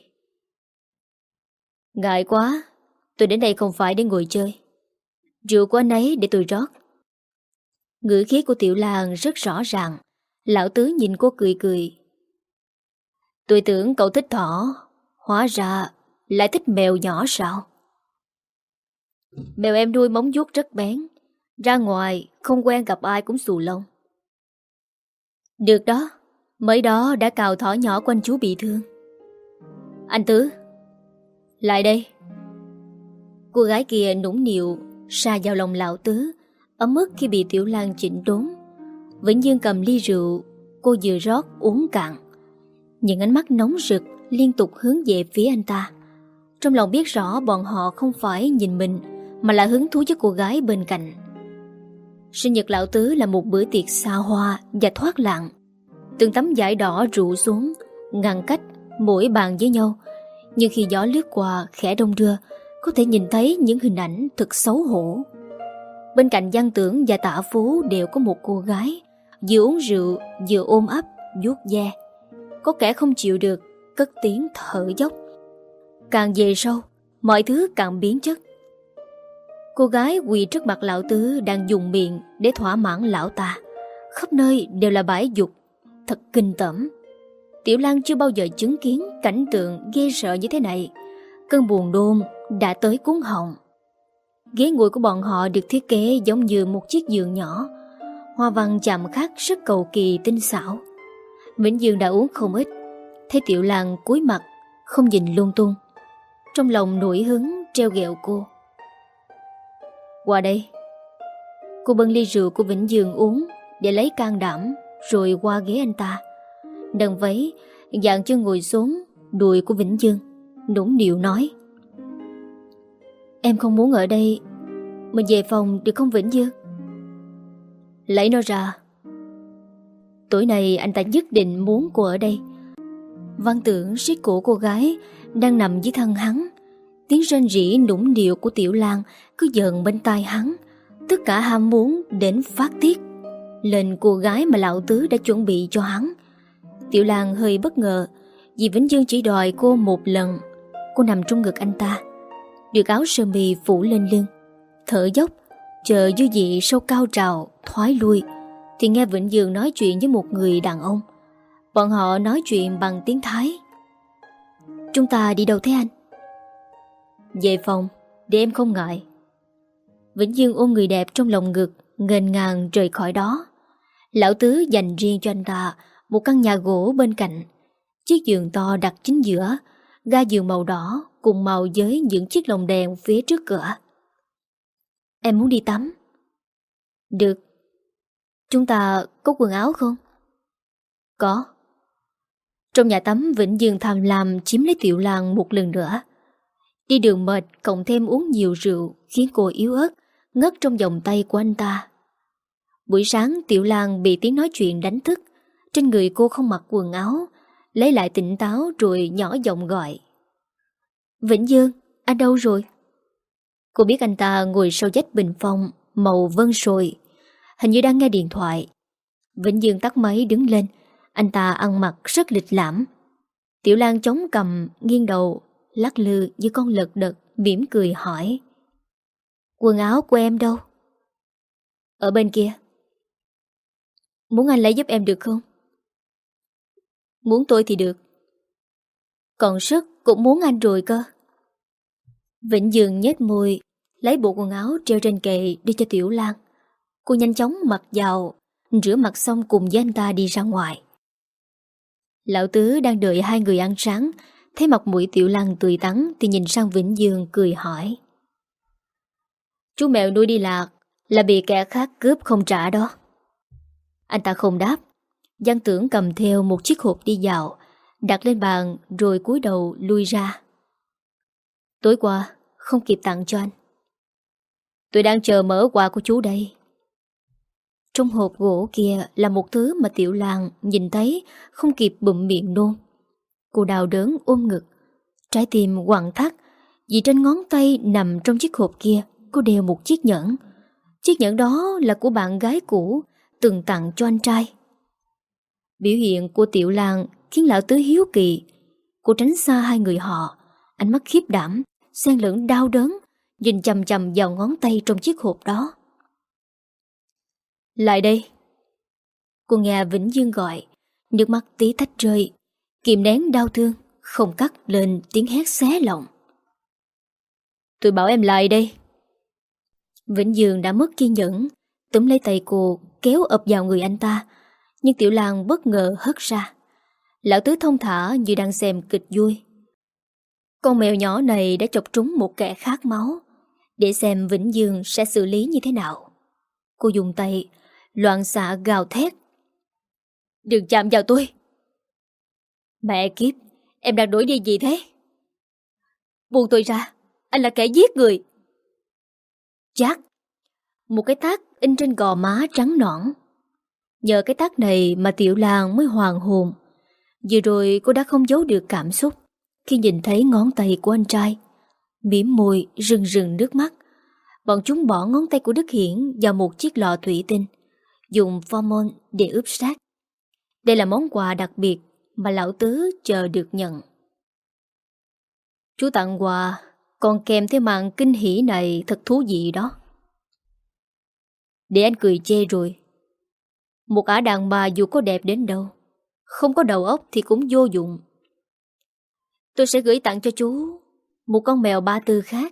Ngại quá, tôi đến đây không phải để ngồi chơi. Rượu của anh ấy để tôi rót. Ngữ khí của Tiểu Lan rất rõ ràng. Lão Tứ nhìn cô cười cười. Tôi tưởng cậu thích thỏ, hóa ra lại thích mèo nhỏ sao? Mèo em nuôi móng vuốt rất bén, ra ngoài không quen gặp ai cũng xù lông. Được đó, mới đó đã cào thỏ nhỏ của anh chú bị thương. Anh Tứ, lại đây. Cô gái kia nũng nịu sa vào lòng lão Tứ, ấm ức khi bị Tiểu Lan chỉnh đốn. Vĩnh Dương cầm ly rượu, cô vừa rót uống cạn. Những ánh mắt nóng rực liên tục hướng về phía anh ta. Trong lòng biết rõ bọn họ không phải nhìn mình, mà là hứng thú với cô gái bên cạnh. Sinh nhật lão Tứ là một bữa tiệc xa hoa và thoát lặng. Từng tấm vải đỏ rủ xuống, ngăn cách mỗi bàn với nhau. Nhưng khi gió lướt qua khẽ đông đưa, có thể nhìn thấy những hình ảnh thật xấu hổ. Bên cạnh Văn Tưởng và Tạ Phú đều có một cô gái, vừa uống rượu vừa ôm ấp vuốt ve. Có kẻ không chịu được, cất tiếng thở dốc. Càng về sau, mọi thứ càng biến chất. Cô gái quỳ trước mặt lão Tứ đang dùng miệng để thỏa mãn lão ta. Khắp nơi đều là bãi dục, thật kinh tởm. Tiểu Lan chưa bao giờ chứng kiến cảnh tượng ghê sợ như thế này. Cơn buồn nôn đã tới cuốn họng. Ghế ngồi của bọn họ được thiết kế giống như một chiếc giường nhỏ, hoa văn chạm khắc rất cầu kỳ tinh xảo. Vĩnh Dương đã uống không ít, thấy Tiểu Lan cúi mặt không nhìn lung tung, trong lòng nổi hứng treo ghẹo cô. Qua đây. Cô bưng ly rượu của Vĩnh Dương uống để lấy can đảm, rồi qua ghế anh ta. Nâng váy, dạng chân ngồi xuống đùi của Vĩnh Dương, nũng nịu nói: Em không muốn ở đây, mình về phòng được không Vĩnh Dương? Lấy nó ra. Tối nay anh ta nhất định muốn cô ở đây. Văn Tưởng siết cổ cô gái đang nằm dưới thân hắn. Tiếng rên rỉ nũng nịu của Tiểu Lan cứ dần bên tai hắn. Tất cả ham muốn đến phát tiết lên cô gái mà lão tứ đã chuẩn bị cho hắn. Tiểu Lan hơi bất ngờ vì Vĩnh Dương chỉ đòi cô một lần. Cô nằm trong ngực anh ta, được áo sơ mi phủ lên lưng, thở dốc, chờ dư vị sâu cao trào thoái lui, thì nghe Vĩnh Dương nói chuyện với một người đàn ông. Bọn họ nói chuyện bằng tiếng Thái. Chúng ta đi đâu thế anh? Về phòng, để em không ngại. Vĩnh Dương ôm người đẹp trong lòng ngực, nghênh ngang rời khỏi đó. Lão tứ dành riêng cho anh ta một căn nhà gỗ bên cạnh. Chiếc giường to đặt chính giữa, ga giường màu đỏ cùng màu với những chiếc lồng đèn phía trước cửa. Em muốn đi tắm. Được. Chúng ta có quần áo không? Có. Trong nhà tắm, Vĩnh Dương tham lam chiếm lấy Tiểu Lan một lần nữa. Đi đường mệt cộng thêm uống nhiều rượu khiến cô yếu ớt, ngất trong vòng tay của anh ta. Buổi sáng Tiểu Lan bị tiếng nói chuyện đánh thức. Trên người cô không mặc quần áo, lấy lại tỉnh táo rồi nhỏ giọng gọi: Vĩnh Dương, anh đâu rồi? Cô biết anh ta ngồi sau vách bình phong màu vân sồi, hình như đang nghe điện thoại. Vĩnh Dương tắt máy đứng lên. Anh ta ăn mặc rất lịch lãm. Tiểu Lan chống cằm nghiêng đầu, lắc lư như con lật đật, mỉm cười hỏi: Quần áo của em đâu? Ở bên kia. Muốn anh lấy giúp em được không? Muốn tôi thì được. Còn sức cũng muốn anh rồi cơ. Vĩnh Dương nhếch môi, lấy bộ quần áo treo trên kệ đưa cho Tiểu Lan. Cô nhanh chóng mặc vào, rửa mặt xong cùng với anh ta đi ra ngoài. Lão tứ đang đợi hai người ăn sáng, thấy mặt mũi Tiểu Lan tươi tắn thì nhìn sang Vĩnh Dương cười hỏi: Chú mèo nuôi đi lạc là bị kẻ khác cướp không trả đó. Anh ta không đáp. Văn Tưởng cầm theo một chiếc hộp đi vào, đặt lên bàn rồi cúi đầu lui ra. Tối qua không kịp tặng cho anh. Tôi đang chờ mở quà của chú đây. Trong hộp gỗ kia là một thứ mà Tiểu Lan nhìn thấy không kịp bụm miệng nôn. Cô đau đớn ôm ngực, trái tim quặn thắt vì trên ngón tay nằm trong chiếc hộp kia có đeo một chiếc nhẫn. Chiếc nhẫn đó là của bạn gái cũ từng tặng cho anh trai. Biểu hiện của Tiểu Lan khiến lão tứ hiếu kỳ. Cô tránh xa hai người họ, ánh mắt khiếp đảm xen lẫn đau đớn nhìn chằm chằm vào ngón tay trong chiếc hộp đó. Lại đây. Cô nghe Vĩnh Dương gọi, nước mắt tí tách rơi, kìm nén đau thương không cắt lên tiếng hét xé lòng. Tôi bảo em lại đây. Vĩnh Dương đã mất kiên nhẫn, túm lấy tay cô kéo ập vào người anh ta, nhưng Tiểu Lan bất ngờ hất ra. Lão tứ thông thả như đang xem kịch vui. Con mèo nhỏ này đã chọc trúng một kẻ khát máu, để xem Vĩnh Dương sẽ xử lý như thế nào. Cô dùng tay loạn xạ gào thét: Đừng chạm vào tôi. Mẹ kiếp, em đang đuổi đi gì thế? Buông tôi ra, anh là kẻ giết người. Chát. Một cái tát in trên gò má trắng nõn. Nhờ cái tát này mà Tiểu Lan mới hoàn hồn. Vừa rồi cô đã không giấu được cảm xúc khi nhìn thấy ngón tay của anh trai, mỉm môi rưng rưng nước mắt. Bọn chúng bỏ ngón tay của Đức Hiển vào một chiếc lọ thủy tinh, dùng formalin để ướp sát. Đây là món quà đặc biệt mà lão tứ chờ được nhận. Chú tặng quà còn kèm theo màn kinh hỉ này thật thú vị đó. Để anh cười chê rồi. Một ả đàn bà dù có đẹp đến đâu, không có đầu óc thì cũng vô dụng. Tôi sẽ gửi tặng cho chú một con mèo ba tư khác.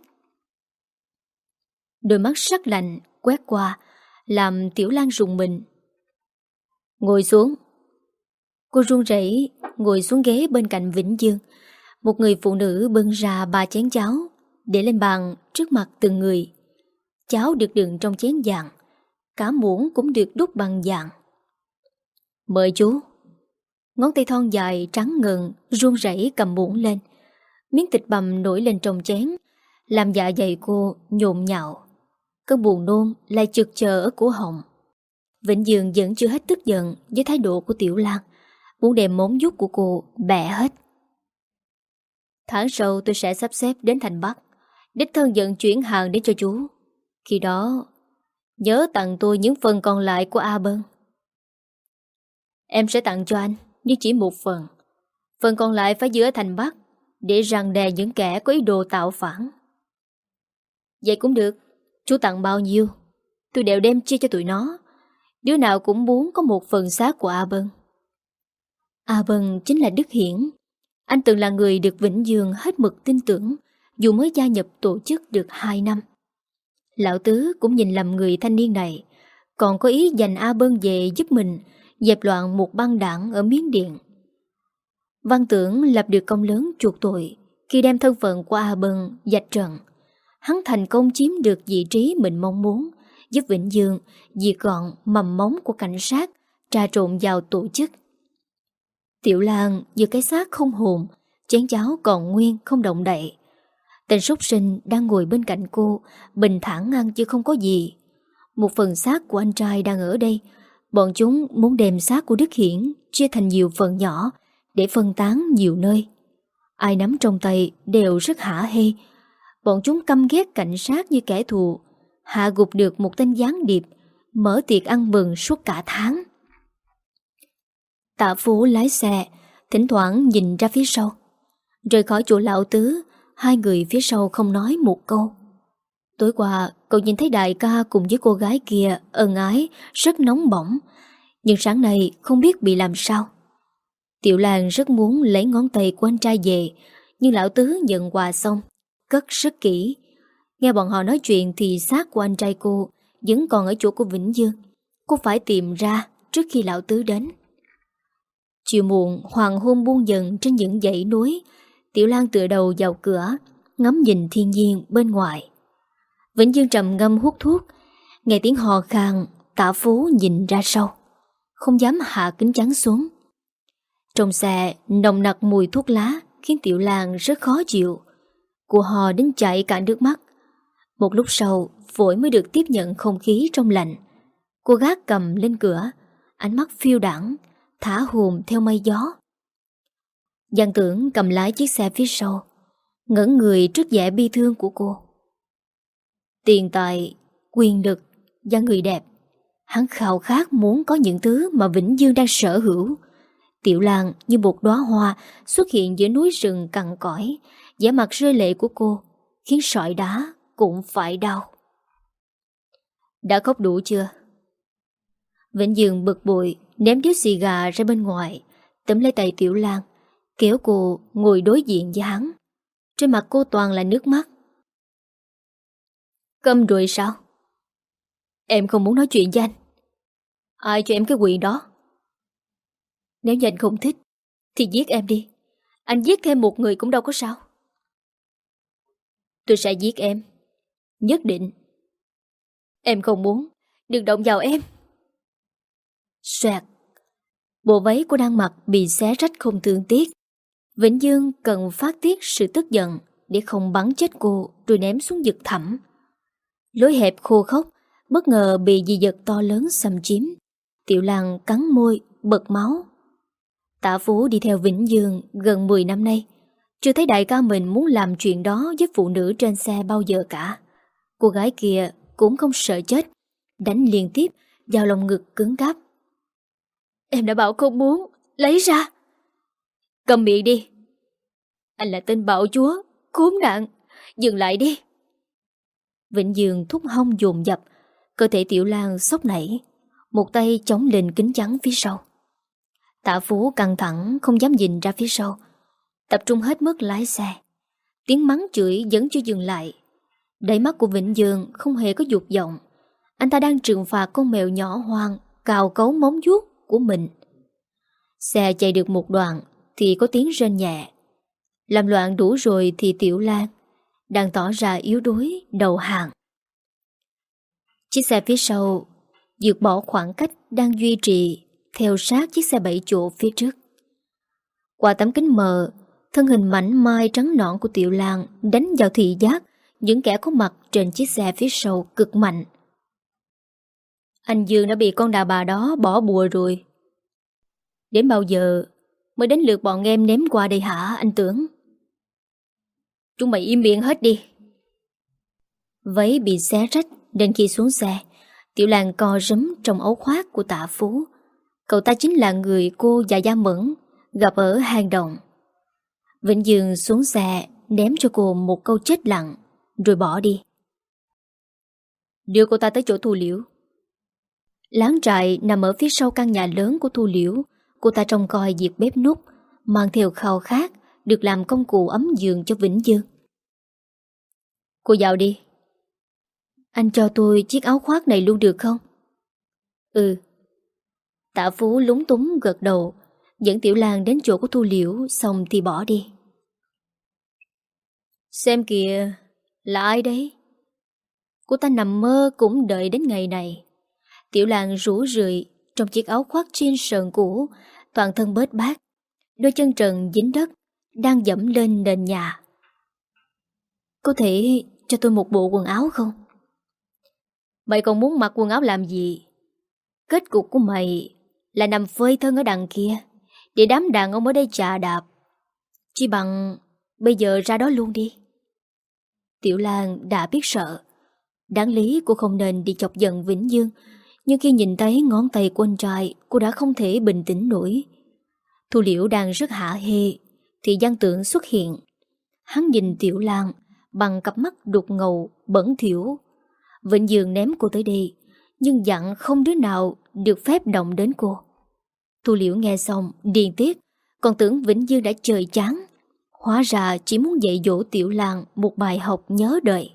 Đôi mắt sắc lạnh quét qua làm Tiểu Lan rùng mình. Ngồi xuống. Cô run rẩy ngồi xuống ghế bên cạnh Vĩnh Dương. Một người phụ nữ bưng ra ba chén cháo để lên bàn trước mặt từng người. Cháo được đựng trong chén vàng, cả muỗng cũng được đúc bằng vàng. Mời chú. Ngón tay thon dài trắng ngần run rẩy cầm muỗng lên. Miếng thịt bằm nổi lên trong chén, làm dạ dày cô nhộn nhạo. Cơn buồn nôn lại chực chờ ở cổ họng. Vĩnh Dương vẫn chưa hết tức giận với thái độ của Tiểu Lan, muốn đem móng vuốt của cô bẻ hết. Tháng sau tôi sẽ sắp xếp đến thành Bắc, đích thân vận chuyển hàng đến cho chú. Khi đó nhớ tặng tôi những phần còn lại của A Bân. Em sẽ tặng cho anh, nhưng chỉ một phần. Phần còn lại phải giữ ở thành Bắc, để răn đe những kẻ có ý đồ tạo phản. Vậy cũng được. Chú tặng bao nhiêu tôi đều đem chia cho tụi nó. Đứa nào cũng muốn có một phần xác của A Bân. A Bân chính là Đức Hiển. Anh từng là người được Vĩnh Dương hết mực tin tưởng, dù mới gia nhập tổ chức được hai năm. Lão Tứ cũng nhìn lầm người thanh niên này, còn có ý dành A Bân về giúp mình dẹp loạn một băng đảng ở Miến Điện. Văn Tưởng lập được công lớn chuộc tội khi đem thân phận của A Bân vạch trần. Hắn thành công chiếm được vị trí mình mong muốn, giúp Vĩnh Dương diệt gọn mầm móng của cảnh sát trà trộn vào tổ chức. Tiểu Lan như cái xác không hồn, chén cháo còn nguyên không động đậy. Tên súc sinh đang ngồi bên cạnh cô, bình thản ăn chứ không có gì. Một phần xác của anh trai đang ở đây. Bọn chúng muốn đem xác của Đức Hiển chia thành nhiều phần nhỏ để phân tán nhiều nơi. Ai nắm trong tay đều rất hả hê. Bọn chúng căm ghét cảnh sát như kẻ thù, hạ gục được một tên gián điệp, mở tiệc ăn mừng suốt cả tháng. Tạ Phú lái xe, thỉnh thoảng nhìn ra phía sau. Rời khỏi chỗ Lão Tứ, hai người phía sau không nói một câu. Tối qua cậu nhìn thấy đại ca cùng với cô gái kia ân ái, rất nóng bỏng. Nhưng sáng nay không biết bị làm sao. Tiểu Lan rất muốn lấy ngón tay của anh trai về, nhưng Lão Tứ nhận quà xong cất rất kỹ. Nghe bọn họ nói chuyện thì xác của anh trai cô vẫn còn ở chỗ của Vĩnh Dương. Cô phải tìm ra trước khi Lão Tứ đến. Chiều muộn, hoàng hôn buông dần trên những dãy núi. Tiểu Lan tựa đầu vào cửa, ngắm nhìn thiên nhiên bên ngoài. Vĩnh Dương trầm ngâm hút thuốc. Nghe tiếng hò khan, Tạ Phú nhìn ra sau, không dám hạ kính chắn xuống. Trong xe nồng nặc mùi thuốc lá khiến Tiểu Lan rất khó chịu. Cô hò đến chảy cả nước mắt. Một lúc sau phổi mới được tiếp nhận không khí trong lành. Cô gác cầm lên cửa, ánh mắt phiêu đãng, thả hồn theo mây gió. Giang Tưởng cầm lái chiếc xe phía sau, ngẩn người trước vẻ bi thương của cô. Tiền tài, quyền lực và người đẹp, hắn khao khát muốn có những thứ mà Vĩnh Dương đang sở hữu. Tiểu Lan như một đóa hoa xuất hiện giữa núi rừng cằn cõi. vẻ mặt rơi lệ của cô khiến sỏi đá cũng phải đau. Đã khóc đủ chưa? Vĩnh Dương bực bội ném điếu xì gà ra bên ngoài, tóm lấy tay Tiểu Lan, kéo cô ngồi đối diện với hắn. Trên mặt cô toàn là nước mắt. Câm rồi sao? Em không muốn nói chuyện với anh. Ai cho em cái quyền đó? Nếu như anh không thích thì giết em đi. Anh giết thêm một người cũng đâu có sao. Tôi sẽ giết em, nhất định. Em không muốn, đừng động vào em. Xoẹt. Bộ váy cô đang mặc bị xé rách không thương tiếc. Vĩnh Dương cần phát tiết sự tức giận để không bắn chết cô rồi ném xuống vực thẳm. Lối hẹp khô khốc bất ngờ bị dị vật to lớn xâm chiếm. Tiểu Lan cắn môi bật máu. Tạ Phú đi theo Vĩnh Dương gần mười năm nay, chưa thấy đại ca mình muốn làm chuyện đó với phụ nữ trên xe bao giờ cả. Cô gái kia cũng không sợ chết, đánh liên tiếp vào lòng ngực cứng cáp. Em đã bảo không muốn, lấy ra. Cầm miệng đi. Anh là tên bạo chúa, khốn nạn, dừng lại đi. Vĩnh Dương thúc hông dồn dập, cơ thể Tiểu Lan sốc nảy, một tay chống lên kính chắn phía sau. Tạ Phú căng thẳng không dám nhìn ra phía sau, tập trung hết mức lái xe. Tiếng mắng chửi vẫn chưa dừng lại. Đáy mắt của Vĩnh Dương không hề có dục vọng. Anh ta đang trừng phạt con mèo nhỏ hoang cào cấu móng vuốt của mình. Xe chạy được một đoạn thì có tiếng rên nhẹ. Làm loạn đủ rồi thì Tiểu Lan đang tỏ ra yếu đuối đầu hàng. Chiếc xe phía sau vượt bỏ khoảng cách đang duy trì theo sát chiếc xe bảy chỗ phía trước. Qua tấm kính mờ, thân hình mảnh mai trắng nõn của Tiểu Lan đánh vào thị giác những kẻ có mặt trên chiếc xe phía sau cực mạnh. Anh Dương đã bị con đàn bà đó bỏ bùa rồi. Đến bao giờ mới đến lượt bọn em ném qua đây hả anh Tưởng? Chúng mày im miệng hết đi. Váy bị xé rách đến khi xuống xe, Tiểu Lan co rúm trong áo khoác của Tạ Phú. Cậu ta chính là người cô và Gia Mẫn gặp ở hang động. Vĩnh Dương xuống xe ném cho cô một câu chết lặng rồi bỏ đi. Đưa cô ta tới chỗ Thu Liễu. Láng trại nằm ở phía sau căn nhà lớn của Thu Liễu. Cô ta trông coi việc bếp núc, mang theo khao khát được làm công cụ ấm giường cho Vĩnh Dương. Cô vào đi. Anh cho tôi chiếc áo khoác này luôn được không? Ừ. Tạ Phú lúng túng gật đầu, dẫn Tiểu Lan đến chỗ của Thu Liễu, xong thì bỏ đi. Xem kìa, là ai đấy? Cô ta nằm mơ cũng đợi đến ngày này. Tiểu Lan rủ rượi trong chiếc áo khoác jean sờn cũ, toàn thân bết bát, đôi chân trần dính đất, đang dẫm lên nền nhà. Có thể cho tôi một bộ quần áo không? Mày còn muốn mặc quần áo làm gì? Kết cục của mày là nằm phơi thân ở đằng kia, để đám đàn ông ở đây chà đạp. Chỉ bằng bây giờ ra đó luôn đi. Tiểu Lan đã biết sợ. Đáng lý cô không nên đi chọc giận Vĩnh Dương, nhưng khi nhìn thấy ngón tay của anh trai, cô đã không thể bình tĩnh nổi. Thu Liễu đang rất hả hê thì Giang Tượng xuất hiện. Hắn nhìn Tiểu Lan bằng cặp mắt đục ngầu bẩn thỉu. Vĩnh Dương ném cô tới đây, nhưng dặn không đứa nào được phép động đến cô. Thu Liễu nghe xong điên tiết, còn tưởng Vĩnh Dương đã trời chán. Hóa ra chỉ muốn dạy dỗ Tiểu Lan một bài học nhớ đời.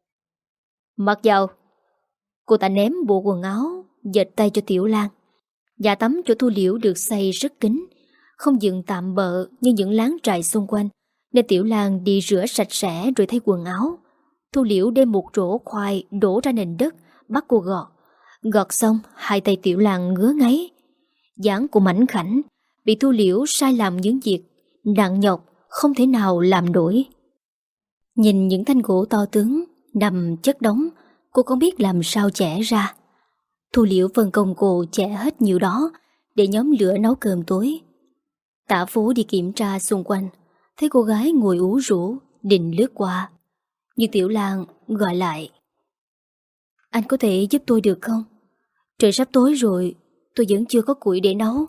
Mặc vào. Cô ta ném bộ quần áo, dệt tay cho Tiểu Lan. Nhà tắm chỗ Thu Liễu được xây rất kín, không dựng tạm bợ như những láng trại xung quanh, nên Tiểu Lan đi rửa sạch sẽ rồi thay quần áo. Thu Liễu đem một rổ khoai đổ ra nền đất, bắt cô gọt. Gọt xong, hai tay Tiểu Lan ngứa ngáy. Dáng của mảnh khảnh, bị Thu Liễu sai làm những việc nặng nhọc không thể nào làm nổi. Nhìn những thanh gỗ to tướng nằm chất đống, cô không biết làm sao chẻ ra. Thu Liễu phân công cô chẻ hết nhiều đó để nhóm lửa nấu cơm tối. Tạ Phú đi kiểm tra xung quanh, thấy cô gái ngồi ú rũ, định lướt qua. Nhưng Tiểu Lan gọi lại. Anh có thể giúp tôi được không? Trời sắp tối rồi, tôi vẫn chưa có củi để nấu.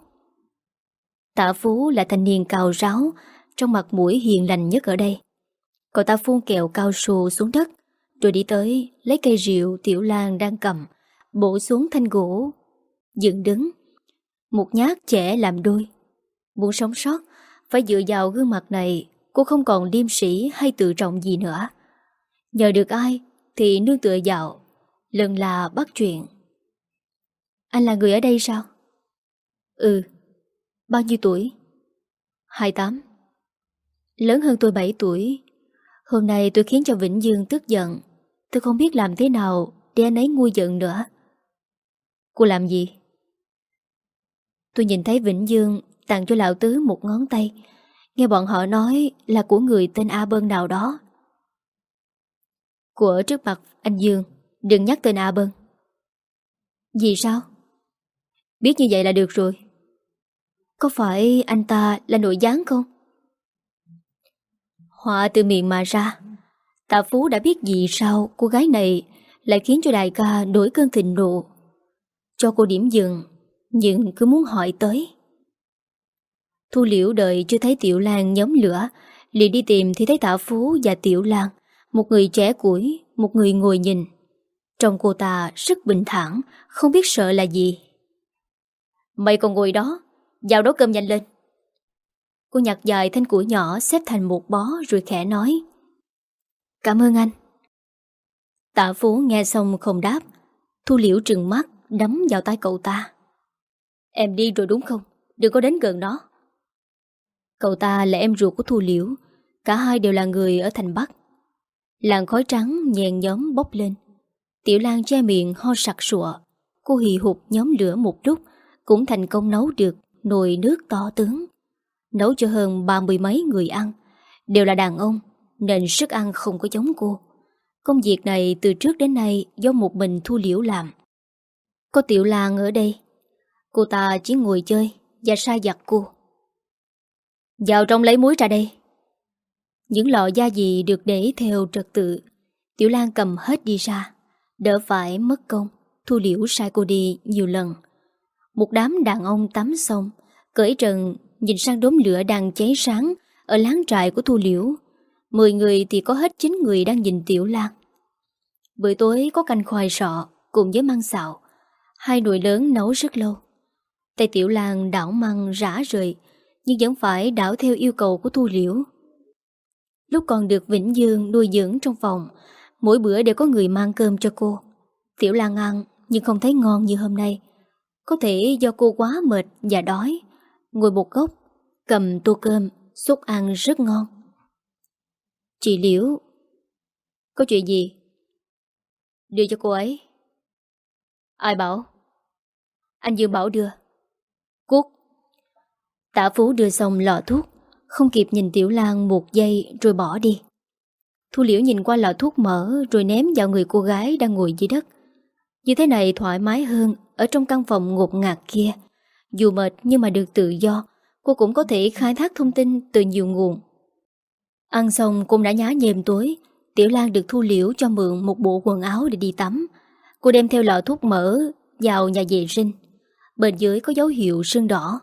Tạ Phú là thanh niên cao ráo, trong mặt mũi hiền lành nhất ở đây. Cậu ta phun kẹo cao su xuống đất, rồi đi tới lấy cây rượu Tiểu Lan đang cầm, bổ xuống thanh gỗ, dựng đứng. Một nhát chẻ làm đôi. Muốn sống sót, phải dựa vào gương mặt này, cô không còn liêm sĩ hay tự trọng gì nữa. Nhờ được ai thì nương tựa vào, lần là bắt chuyện. Anh là người ở đây sao? Ừ. Bao nhiêu tuổi? hai mươi tám. Lớn hơn tôi bảy tuổi. Hôm nay tôi khiến cho Vĩnh Dương tức giận. Tôi không biết làm thế nào để anh ấy nguôi giận nữa. Cô làm gì? Tôi nhìn thấy Vĩnh Dương tặng cho lão tứ một ngón tay. Nghe bọn họ nói là của người tên A Bân nào đó. Cô ở trước mặt anh Dương đừng nhắc tên A Bân. Vì sao? Biết như vậy là được rồi. Có phải anh ta là nội gián không? Họa từ miệng mà ra. Tạ Phú đã biết vì sao cô gái này lại khiến cho đại ca nổi cơn thịnh nộ. Cho cô điểm dừng, nhưng cứ muốn hỏi tới. Thu Liễu đợi chưa thấy Tiểu Lan nhóm lửa, liền đi tìm thì thấy Tạ Phú và Tiểu Lan, một người trẻ củi, một người ngồi nhìn. Trông cô ta rất bình thản, không biết sợ là gì. Mày còn ngồi đó, vào nấu cơm nhanh lên. Cô nhặt dài thanh củi nhỏ xếp thành một bó rồi khẽ nói. Cảm ơn anh. Tạ Phú nghe xong không đáp. Thu Liễu trừng mắt đấm vào tay cậu ta. Em đi rồi đúng không? Đừng có đến gần nó. Cậu ta là em ruột của Thu Liễu. Cả hai đều là người ở thành Bắc. Làn khói trắng nhèn nhóm bốc lên. Tiểu Lan che miệng ho sặc sụa. Cô hì hục nhóm lửa một lúc, cũng thành công nấu được nồi nước to tướng, nấu cho hơn ba mươi mấy người ăn. Đều là đàn ông nên sức ăn không có giống cô. Công việc này từ trước đến nay do một mình Thu Liễu làm. Có Tiểu Lan ở đây, cô ta chỉ ngồi chơi và sai vặt cô. Vào trong lấy muối ra đây. Những lọ gia vị được để theo trật tự, Tiểu Lan cầm hết đi ra. Đỡ phải mất công, Thu Liễu sai cô đi nhiều lần. Một đám đàn ông tắm xong, cởi trần nhìn sang đốm lửa đang cháy sáng ở láng trại của Thu Liễu. Mười người thì có hết chín người đang nhìn Tiểu Lan. Bữa tối có canh khoai sọ cùng với măng xào. Hai nồi lớn nấu rất lâu. Tay Tiểu Lan đảo măng rã rời, nhưng vẫn phải đảo theo yêu cầu của Thu Liễu. Lúc còn được Vĩnh Dương nuôi dưỡng trong phòng, mỗi bữa đều có người mang cơm cho cô. Tiểu Lan ăn nhưng không thấy ngon như hôm nay. Có thể do cô quá mệt và đói. Ngồi một góc, cầm tô cơm, xúc ăn rất ngon. Chị Liễu, có chuyện gì? Đưa cho cô ấy. Ai bảo? Anh Dương bảo đưa. Cút. Tả Phú đưa xong lọ thuốc, không kịp nhìn Tiểu Lan một giây rồi bỏ đi. Thu Liễu nhìn qua lọ thuốc mở rồi ném vào người cô gái đang ngồi dưới đất. Như thế này thoải mái hơn ở trong căn phòng ngột ngạt kia. Dù mệt nhưng mà được tự do, cô cũng có thể khai thác thông tin từ nhiều nguồn. Ăn xong cũng đã nhá nhem tối. Tiểu Lan được Thu Liễu cho mượn một bộ quần áo để đi tắm. Cô đem theo lọ thuốc mỡ vào nhà vệ sinh. Bên dưới có dấu hiệu sưng đỏ.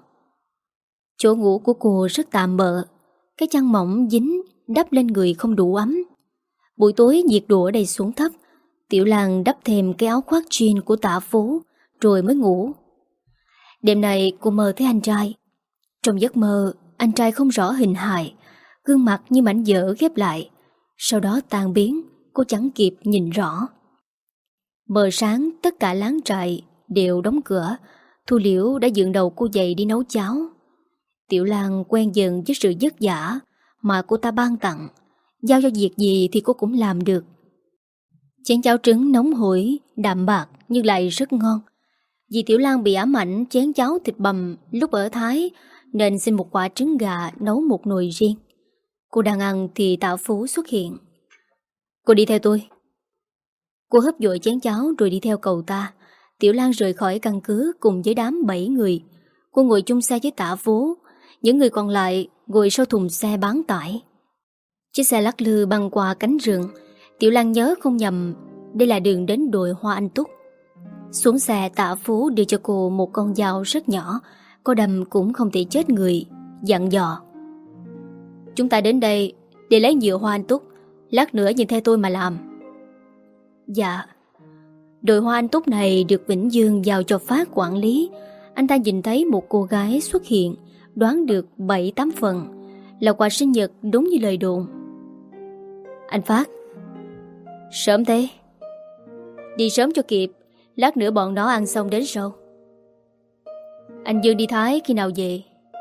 Chỗ ngủ của cô rất tạm bợ. Cái chăn mỏng dính đắp lên người không đủ ấm. Buổi tối nhiệt độ ở đây xuống thấp. Tiểu Lan đắp thêm cái áo khoác jean của Tả Phú rồi mới ngủ. Đêm nay cô mơ thấy anh trai. Trong giấc mơ, anh trai không rõ hình hài, gương mặt như mảnh vỡ ghép lại. Sau đó tan biến, cô chẳng kịp nhìn rõ. Mờ sáng tất cả láng trại đều đóng cửa. Thu Liễu đã dựng đầu cô dậy đi nấu cháo. Tiểu Lan quen dần với sự vất vả mà cô ta ban tặng. Giao cho việc gì thì cô cũng làm được. Chén cháo trứng nóng hổi, đạm bạc nhưng lại rất ngon. Vì Tiểu Lan bị ám ảnh chén cháo thịt bằm lúc ở Thái nên xin một quả trứng gà nấu một nồi riêng. Cô đang ăn thì Tả Phú xuất hiện. Cô đi theo tôi. Cô hấp dội chén cháo rồi đi theo cậu ta. Tiểu Lan rời khỏi căn cứ cùng với đám bảy người. Cô ngồi chung xe với Tả Phú. Những người còn lại ngồi sau thùng xe bán tải. Chiếc xe lắc lư băng qua cánh rừng. Tiểu Lan nhớ không nhầm, đây là đường đến đồi Hoa Anh Túc. Xuống xe, Tả Phú đưa cho cô một con dao rất nhỏ, có đâm cũng không thể chết người, dặn dò. Chúng ta đến đây để lấy nhựa Hoa Anh Túc, lát nữa nhìn theo tôi mà làm. Dạ. Đồi Hoa Anh Túc này được Vĩnh Dương giao cho Phát quản lý. Anh ta nhìn thấy một cô gái xuất hiện, đoán được bảy tám phần là quà sinh nhật đúng như lời đồn. Anh Phát. Sớm thế. Đi sớm cho kịp, lát nữa bọn nó ăn xong đến sau. Anh Dương đi Thái khi nào về?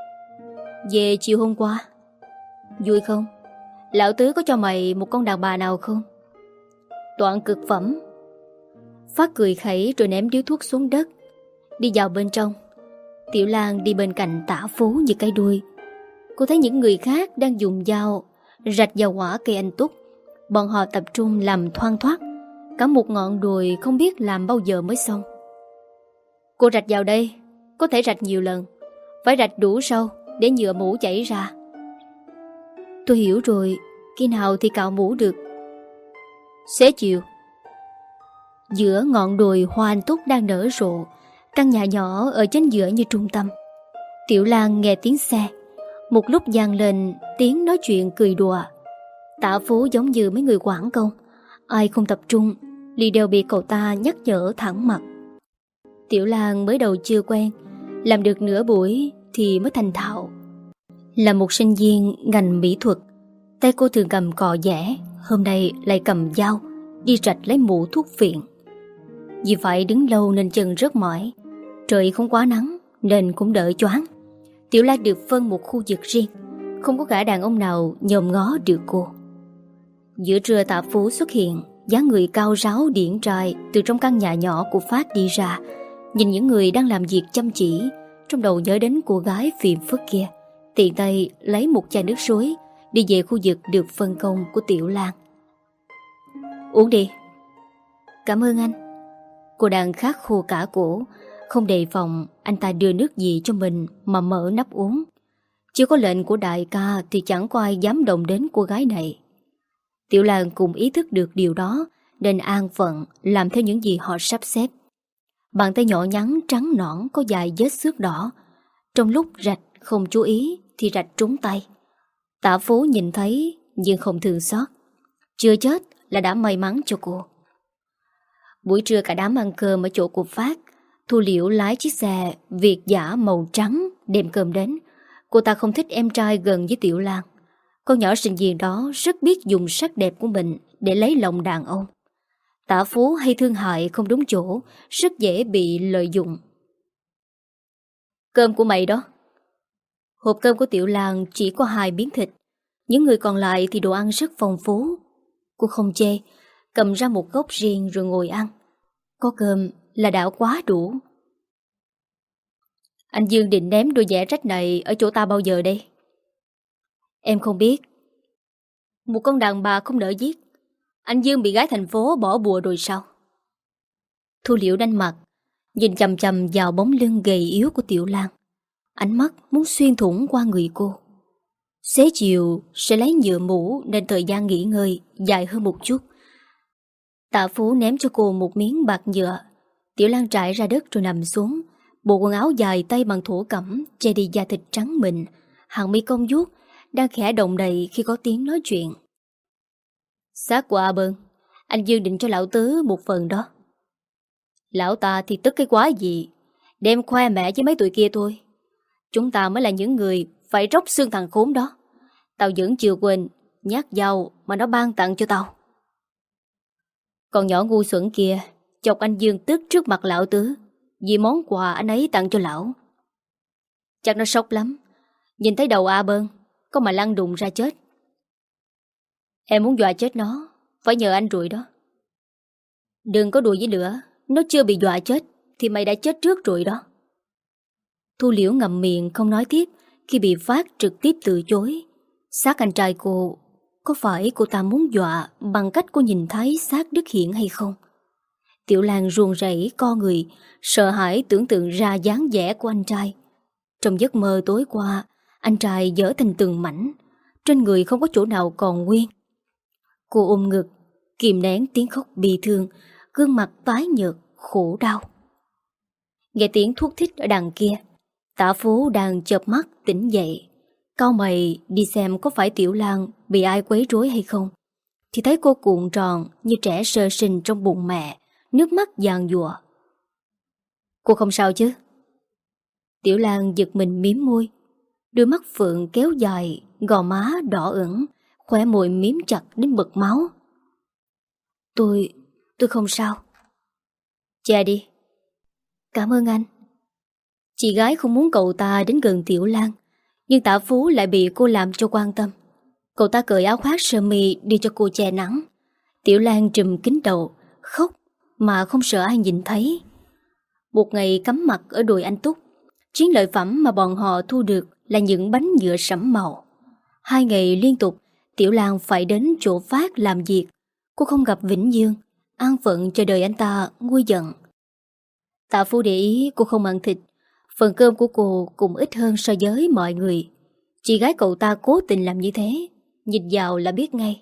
Về chiều hôm qua. Vui không? Lão Tứ có cho mày một con đàn bà nào không? Toàn cực phẩm. Phát cười khẩy rồi ném điếu thuốc xuống đất. Đi vào bên trong. Tiểu Lan đi bên cạnh Tả Phú như cái đuôi. Cô thấy những người khác đang dùng dao rạch vào quả cây anh túc. Bọn họ tập trung làm thoăn thoắt. Cả một ngọn đồi không biết làm bao giờ mới xong. Cô rạch vào đây, có thể rạch nhiều lần, phải rạch đủ sâu để nhựa mũ chảy ra. Tôi hiểu rồi, khi nào thì cạo mũ được? Xế chiều. Giữa ngọn đồi Hoa Anh Túc đang nở rộ, căn nhà nhỏ ở chính giữa như trung tâm. Tiểu Lan nghe tiếng xe. Một lúc vang lên tiếng nói chuyện cười đùa. Tả Phú giống như mấy người quảng công, ai không tập trung liền đều bị cậu ta nhắc nhở thẳng mặt. Tiểu Lan mới đầu chưa quen, làm được nửa buổi thì mới thành thạo. Là một sinh viên ngành mỹ thuật, tay cô thường cầm cọ vẽ, hôm nay lại cầm dao đi rạch lấy mũ thuốc phiện. Vì phải đứng lâu nên chân rất mỏi. Trời không quá nắng nên cũng đỡ choáng. Tiểu Lan được phân một khu vực riêng, không có cả đàn ông nào nhòm ngó được cô. Giữa trưa Tả Phú xuất hiện, dáng người cao ráo điển trai từ trong căn nhà nhỏ của Phát đi ra, Nhìn những người đang làm việc chăm chỉ, trong đầu nhớ đến cô gái phiền phức kia, tiện tay lấy một chai nước suối, đi về khu vực được phân công của Tiểu Lan. Uống đi. Cảm ơn anh. Cô đang khát khô cả cổ, không đề phòng anh ta đưa nước gì cho mình mà mở nắp uống. Chưa có lệnh của đại ca thì chẳng có ai dám động đến cô gái này. Tiểu Lan cũng ý thức được điều đó nên an phận làm theo những gì họ sắp xếp. Bàn tay nhỏ nhắn trắng nõn có vài vết xước đỏ. Trong lúc rạch không chú ý thì rạch trúng tay. Tạ Phú nhìn thấy nhưng không thương xót. Chưa chết là đã may mắn cho cô. Buổi trưa cả đám ăn cơm ở chỗ của Phát. Thu Liễu lái chiếc xe Việt dã màu trắng đem cơm đến. Cô ta không thích em trai gần với Tiểu Lan. Con nhỏ sinh viên đó rất biết dùng sắc đẹp của mình để lấy lòng đàn ông. Tạ Phú hay thương hại không đúng chỗ, rất dễ bị lợi dụng. Cơm của mày đó. Hộp cơm của Tiểu Lan chỉ có hai miếng thịt. Những người còn lại thì đồ ăn rất phong phú. Cô không chê, cầm ra một góc riêng rồi ngồi ăn. Có cơm là đã quá đủ. Anh Dương định ném đôi dẻ rách này ở chỗ ta bao giờ đây? Em không biết. Một con đàn bà không nỡ giết. Anh Dương bị gái thành phố bỏ bùa rồi sao? Thu Liễu đanh mặt, nhìn chằm chằm vào bóng lưng gầy yếu của Tiểu Lan. Ánh mắt muốn xuyên thủng qua người cô. Xế chiều sẽ lấy nhựa mũ nên thời gian nghỉ ngơi dài hơn một chút. Tạ Phú ném cho cô một miếng bạc nhựa. Tiểu Lan trải ra đất rồi nằm xuống. Bộ quần áo dài tay bằng thổ cẩm che đi da thịt trắng mịn. Hàng mi cong vuốt đang khẽ động đậy khi có tiếng nói chuyện. Xác của A Bơn, anh Dương định cho lão tứ một phần đó. Lão ta thì tức cái quái gì, đem khoe mẹ với mấy tụi kia thôi. Chúng ta mới là những người phải róc xương thằng khốn đó. Tao vẫn chưa quên nhát dao mà nó ban tặng cho tao. Còn nhỏ ngu xuẩn kia chọc anh Dương tức trước mặt lão tứ vì món quà anh ấy tặng cho lão. Chắc nó sốc lắm. Nhìn thấy đầu A Bơn có mà lăn đùng ra chết. Em muốn dọa chết nó phải nhờ anh rồi đó. Đừng có đùa với lửa. Nó chưa bị dọa chết thì mày đã chết trước rồi đó. Thu Liễu ngậm miệng không nói tiếp khi bị Phát trực tiếp từ chối. Xác anh trai cô, có phải cô ta muốn dọa bằng cách cô nhìn thấy xác Đức Hiển hay không? Tiểu Lan ruồng rẩy co người, sợ hãi tưởng tượng ra dáng vẻ của anh trai. Trong giấc mơ tối qua, anh trai dở thành từng mảnh, trên người không có chỗ nào còn nguyên. Cô ôm ngực, kìm nén tiếng khóc bi thương, gương mặt tái nhợt, khổ đau. Nghe tiếng thuốc thích ở đằng kia, Tạ Phú đang chợp mắt tỉnh dậy. Cau mày đi xem có phải Tiểu Lan bị ai quấy rối hay không. Thì thấy cô cuộn tròn như trẻ sơ sinh trong bụng mẹ, nước mắt giàn giụa. Cô không sao chứ? Tiểu Lan giật mình miếm môi, đôi mắt phượng kéo dài, gò má đỏ ửng, khóe môi miếm chặt đến bật máu. Tôi, tôi không sao. Che đi. Cảm ơn anh. Chị gái không muốn cậu ta đến gần Tiểu Lan, nhưng Tạ Phú lại bị cô làm cho quan tâm. Cậu ta cởi áo khoác sơ mi đi cho cô che nắng. Tiểu Lan trùm kín đầu, khóc mà không sợ ai nhìn thấy. Một ngày cắm mặt ở đồi anh Túc, chiến lợi phẩm mà bọn họ thu được là những bánh nhựa sẫm màu. Hai ngày liên tục, Tiểu Lan phải đến chỗ Phát làm việc. Cô không gặp Vĩnh Dương, an phận chờ đợi anh ta nguôi giận. Tạ Phú để ý cô không ăn thịt. Phần cơm của cô cũng ít hơn so với mọi người. Chị gái cậu ta cố tình làm như thế, nhìn vào là biết ngay.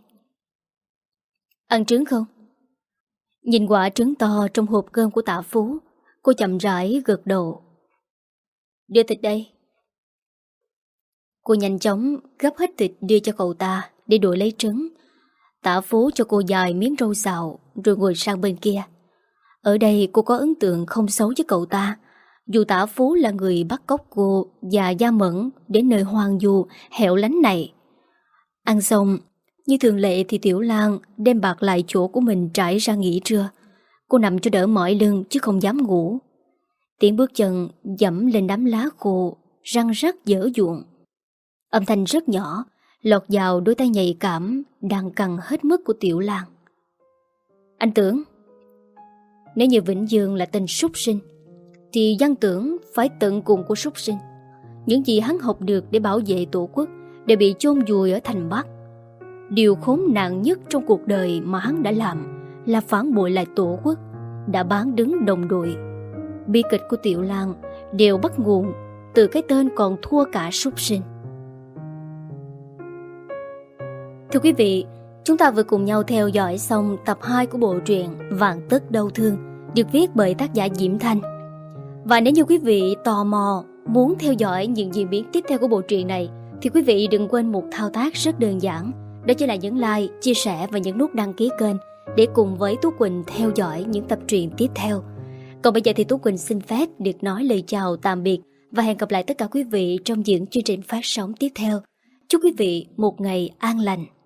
Ăn trứng không? Nhìn quả trứng to trong hộp cơm của Tạ Phú, cô chậm rãi gật đầu. Đưa thịt đây. Cô nhanh chóng gấp hết thịt đưa cho cậu ta để đổi lấy trứng. Tạ Phú cho cô dài miếng rau xào rồi ngồi sang bên kia. Ở đây cô có ấn tượng không xấu với cậu ta. Dù Tạ Phú là người bắt cóc cô và Gia Mẫn đến nơi hoang vu hẻo lánh này. Ăn xong, như thường lệ thì Tiểu Lan đem bạc lại chỗ của mình trải ra nghỉ trưa. Cô nằm cho đỡ mỏi lưng chứ không dám ngủ. Tiếng bước chân dẫm lên đám lá khô răng rắc dở duộn. Âm thanh rất nhỏ lọt vào đôi tay nhạy cảm đang cằn hết mức của Tiểu Lan. Anh tưởng nếu như Vĩnh Dương là tên súc sinh thì Văn Tưởng phải tận cùng của súc sinh. Những gì hắn học được để bảo vệ tổ quốc đều bị chôn vùi ở thành Bắc. Điều khốn nạn nhất trong cuộc đời mà hắn đã làm là phản bội lại tổ quốc, đã bán đứng đồng đội. Bi kịch của Tiểu Lang đều bắt nguồn từ cái tên còn thua cả súc sinh. Thưa quý vị, chúng ta vừa cùng nhau theo dõi xong tập hai của bộ truyện Vạn Tấc Đau Thương, được viết bởi tác giả Diễm Thanh. Và nếu như quý vị tò mò muốn theo dõi những diễn biến tiếp theo của bộ truyện này, thì quý vị đừng quên một thao tác rất đơn giản, đó chính là nhấn like, chia sẻ và nhấn nút đăng ký kênh để cùng với Tú Quỳnh theo dõi những tập truyện tiếp theo. Còn bây giờ thì Tú Quỳnh xin phép được nói lời chào tạm biệt và hẹn gặp lại tất cả quý vị trong những chương trình phát sóng tiếp theo. Chúc quý vị một ngày an lành.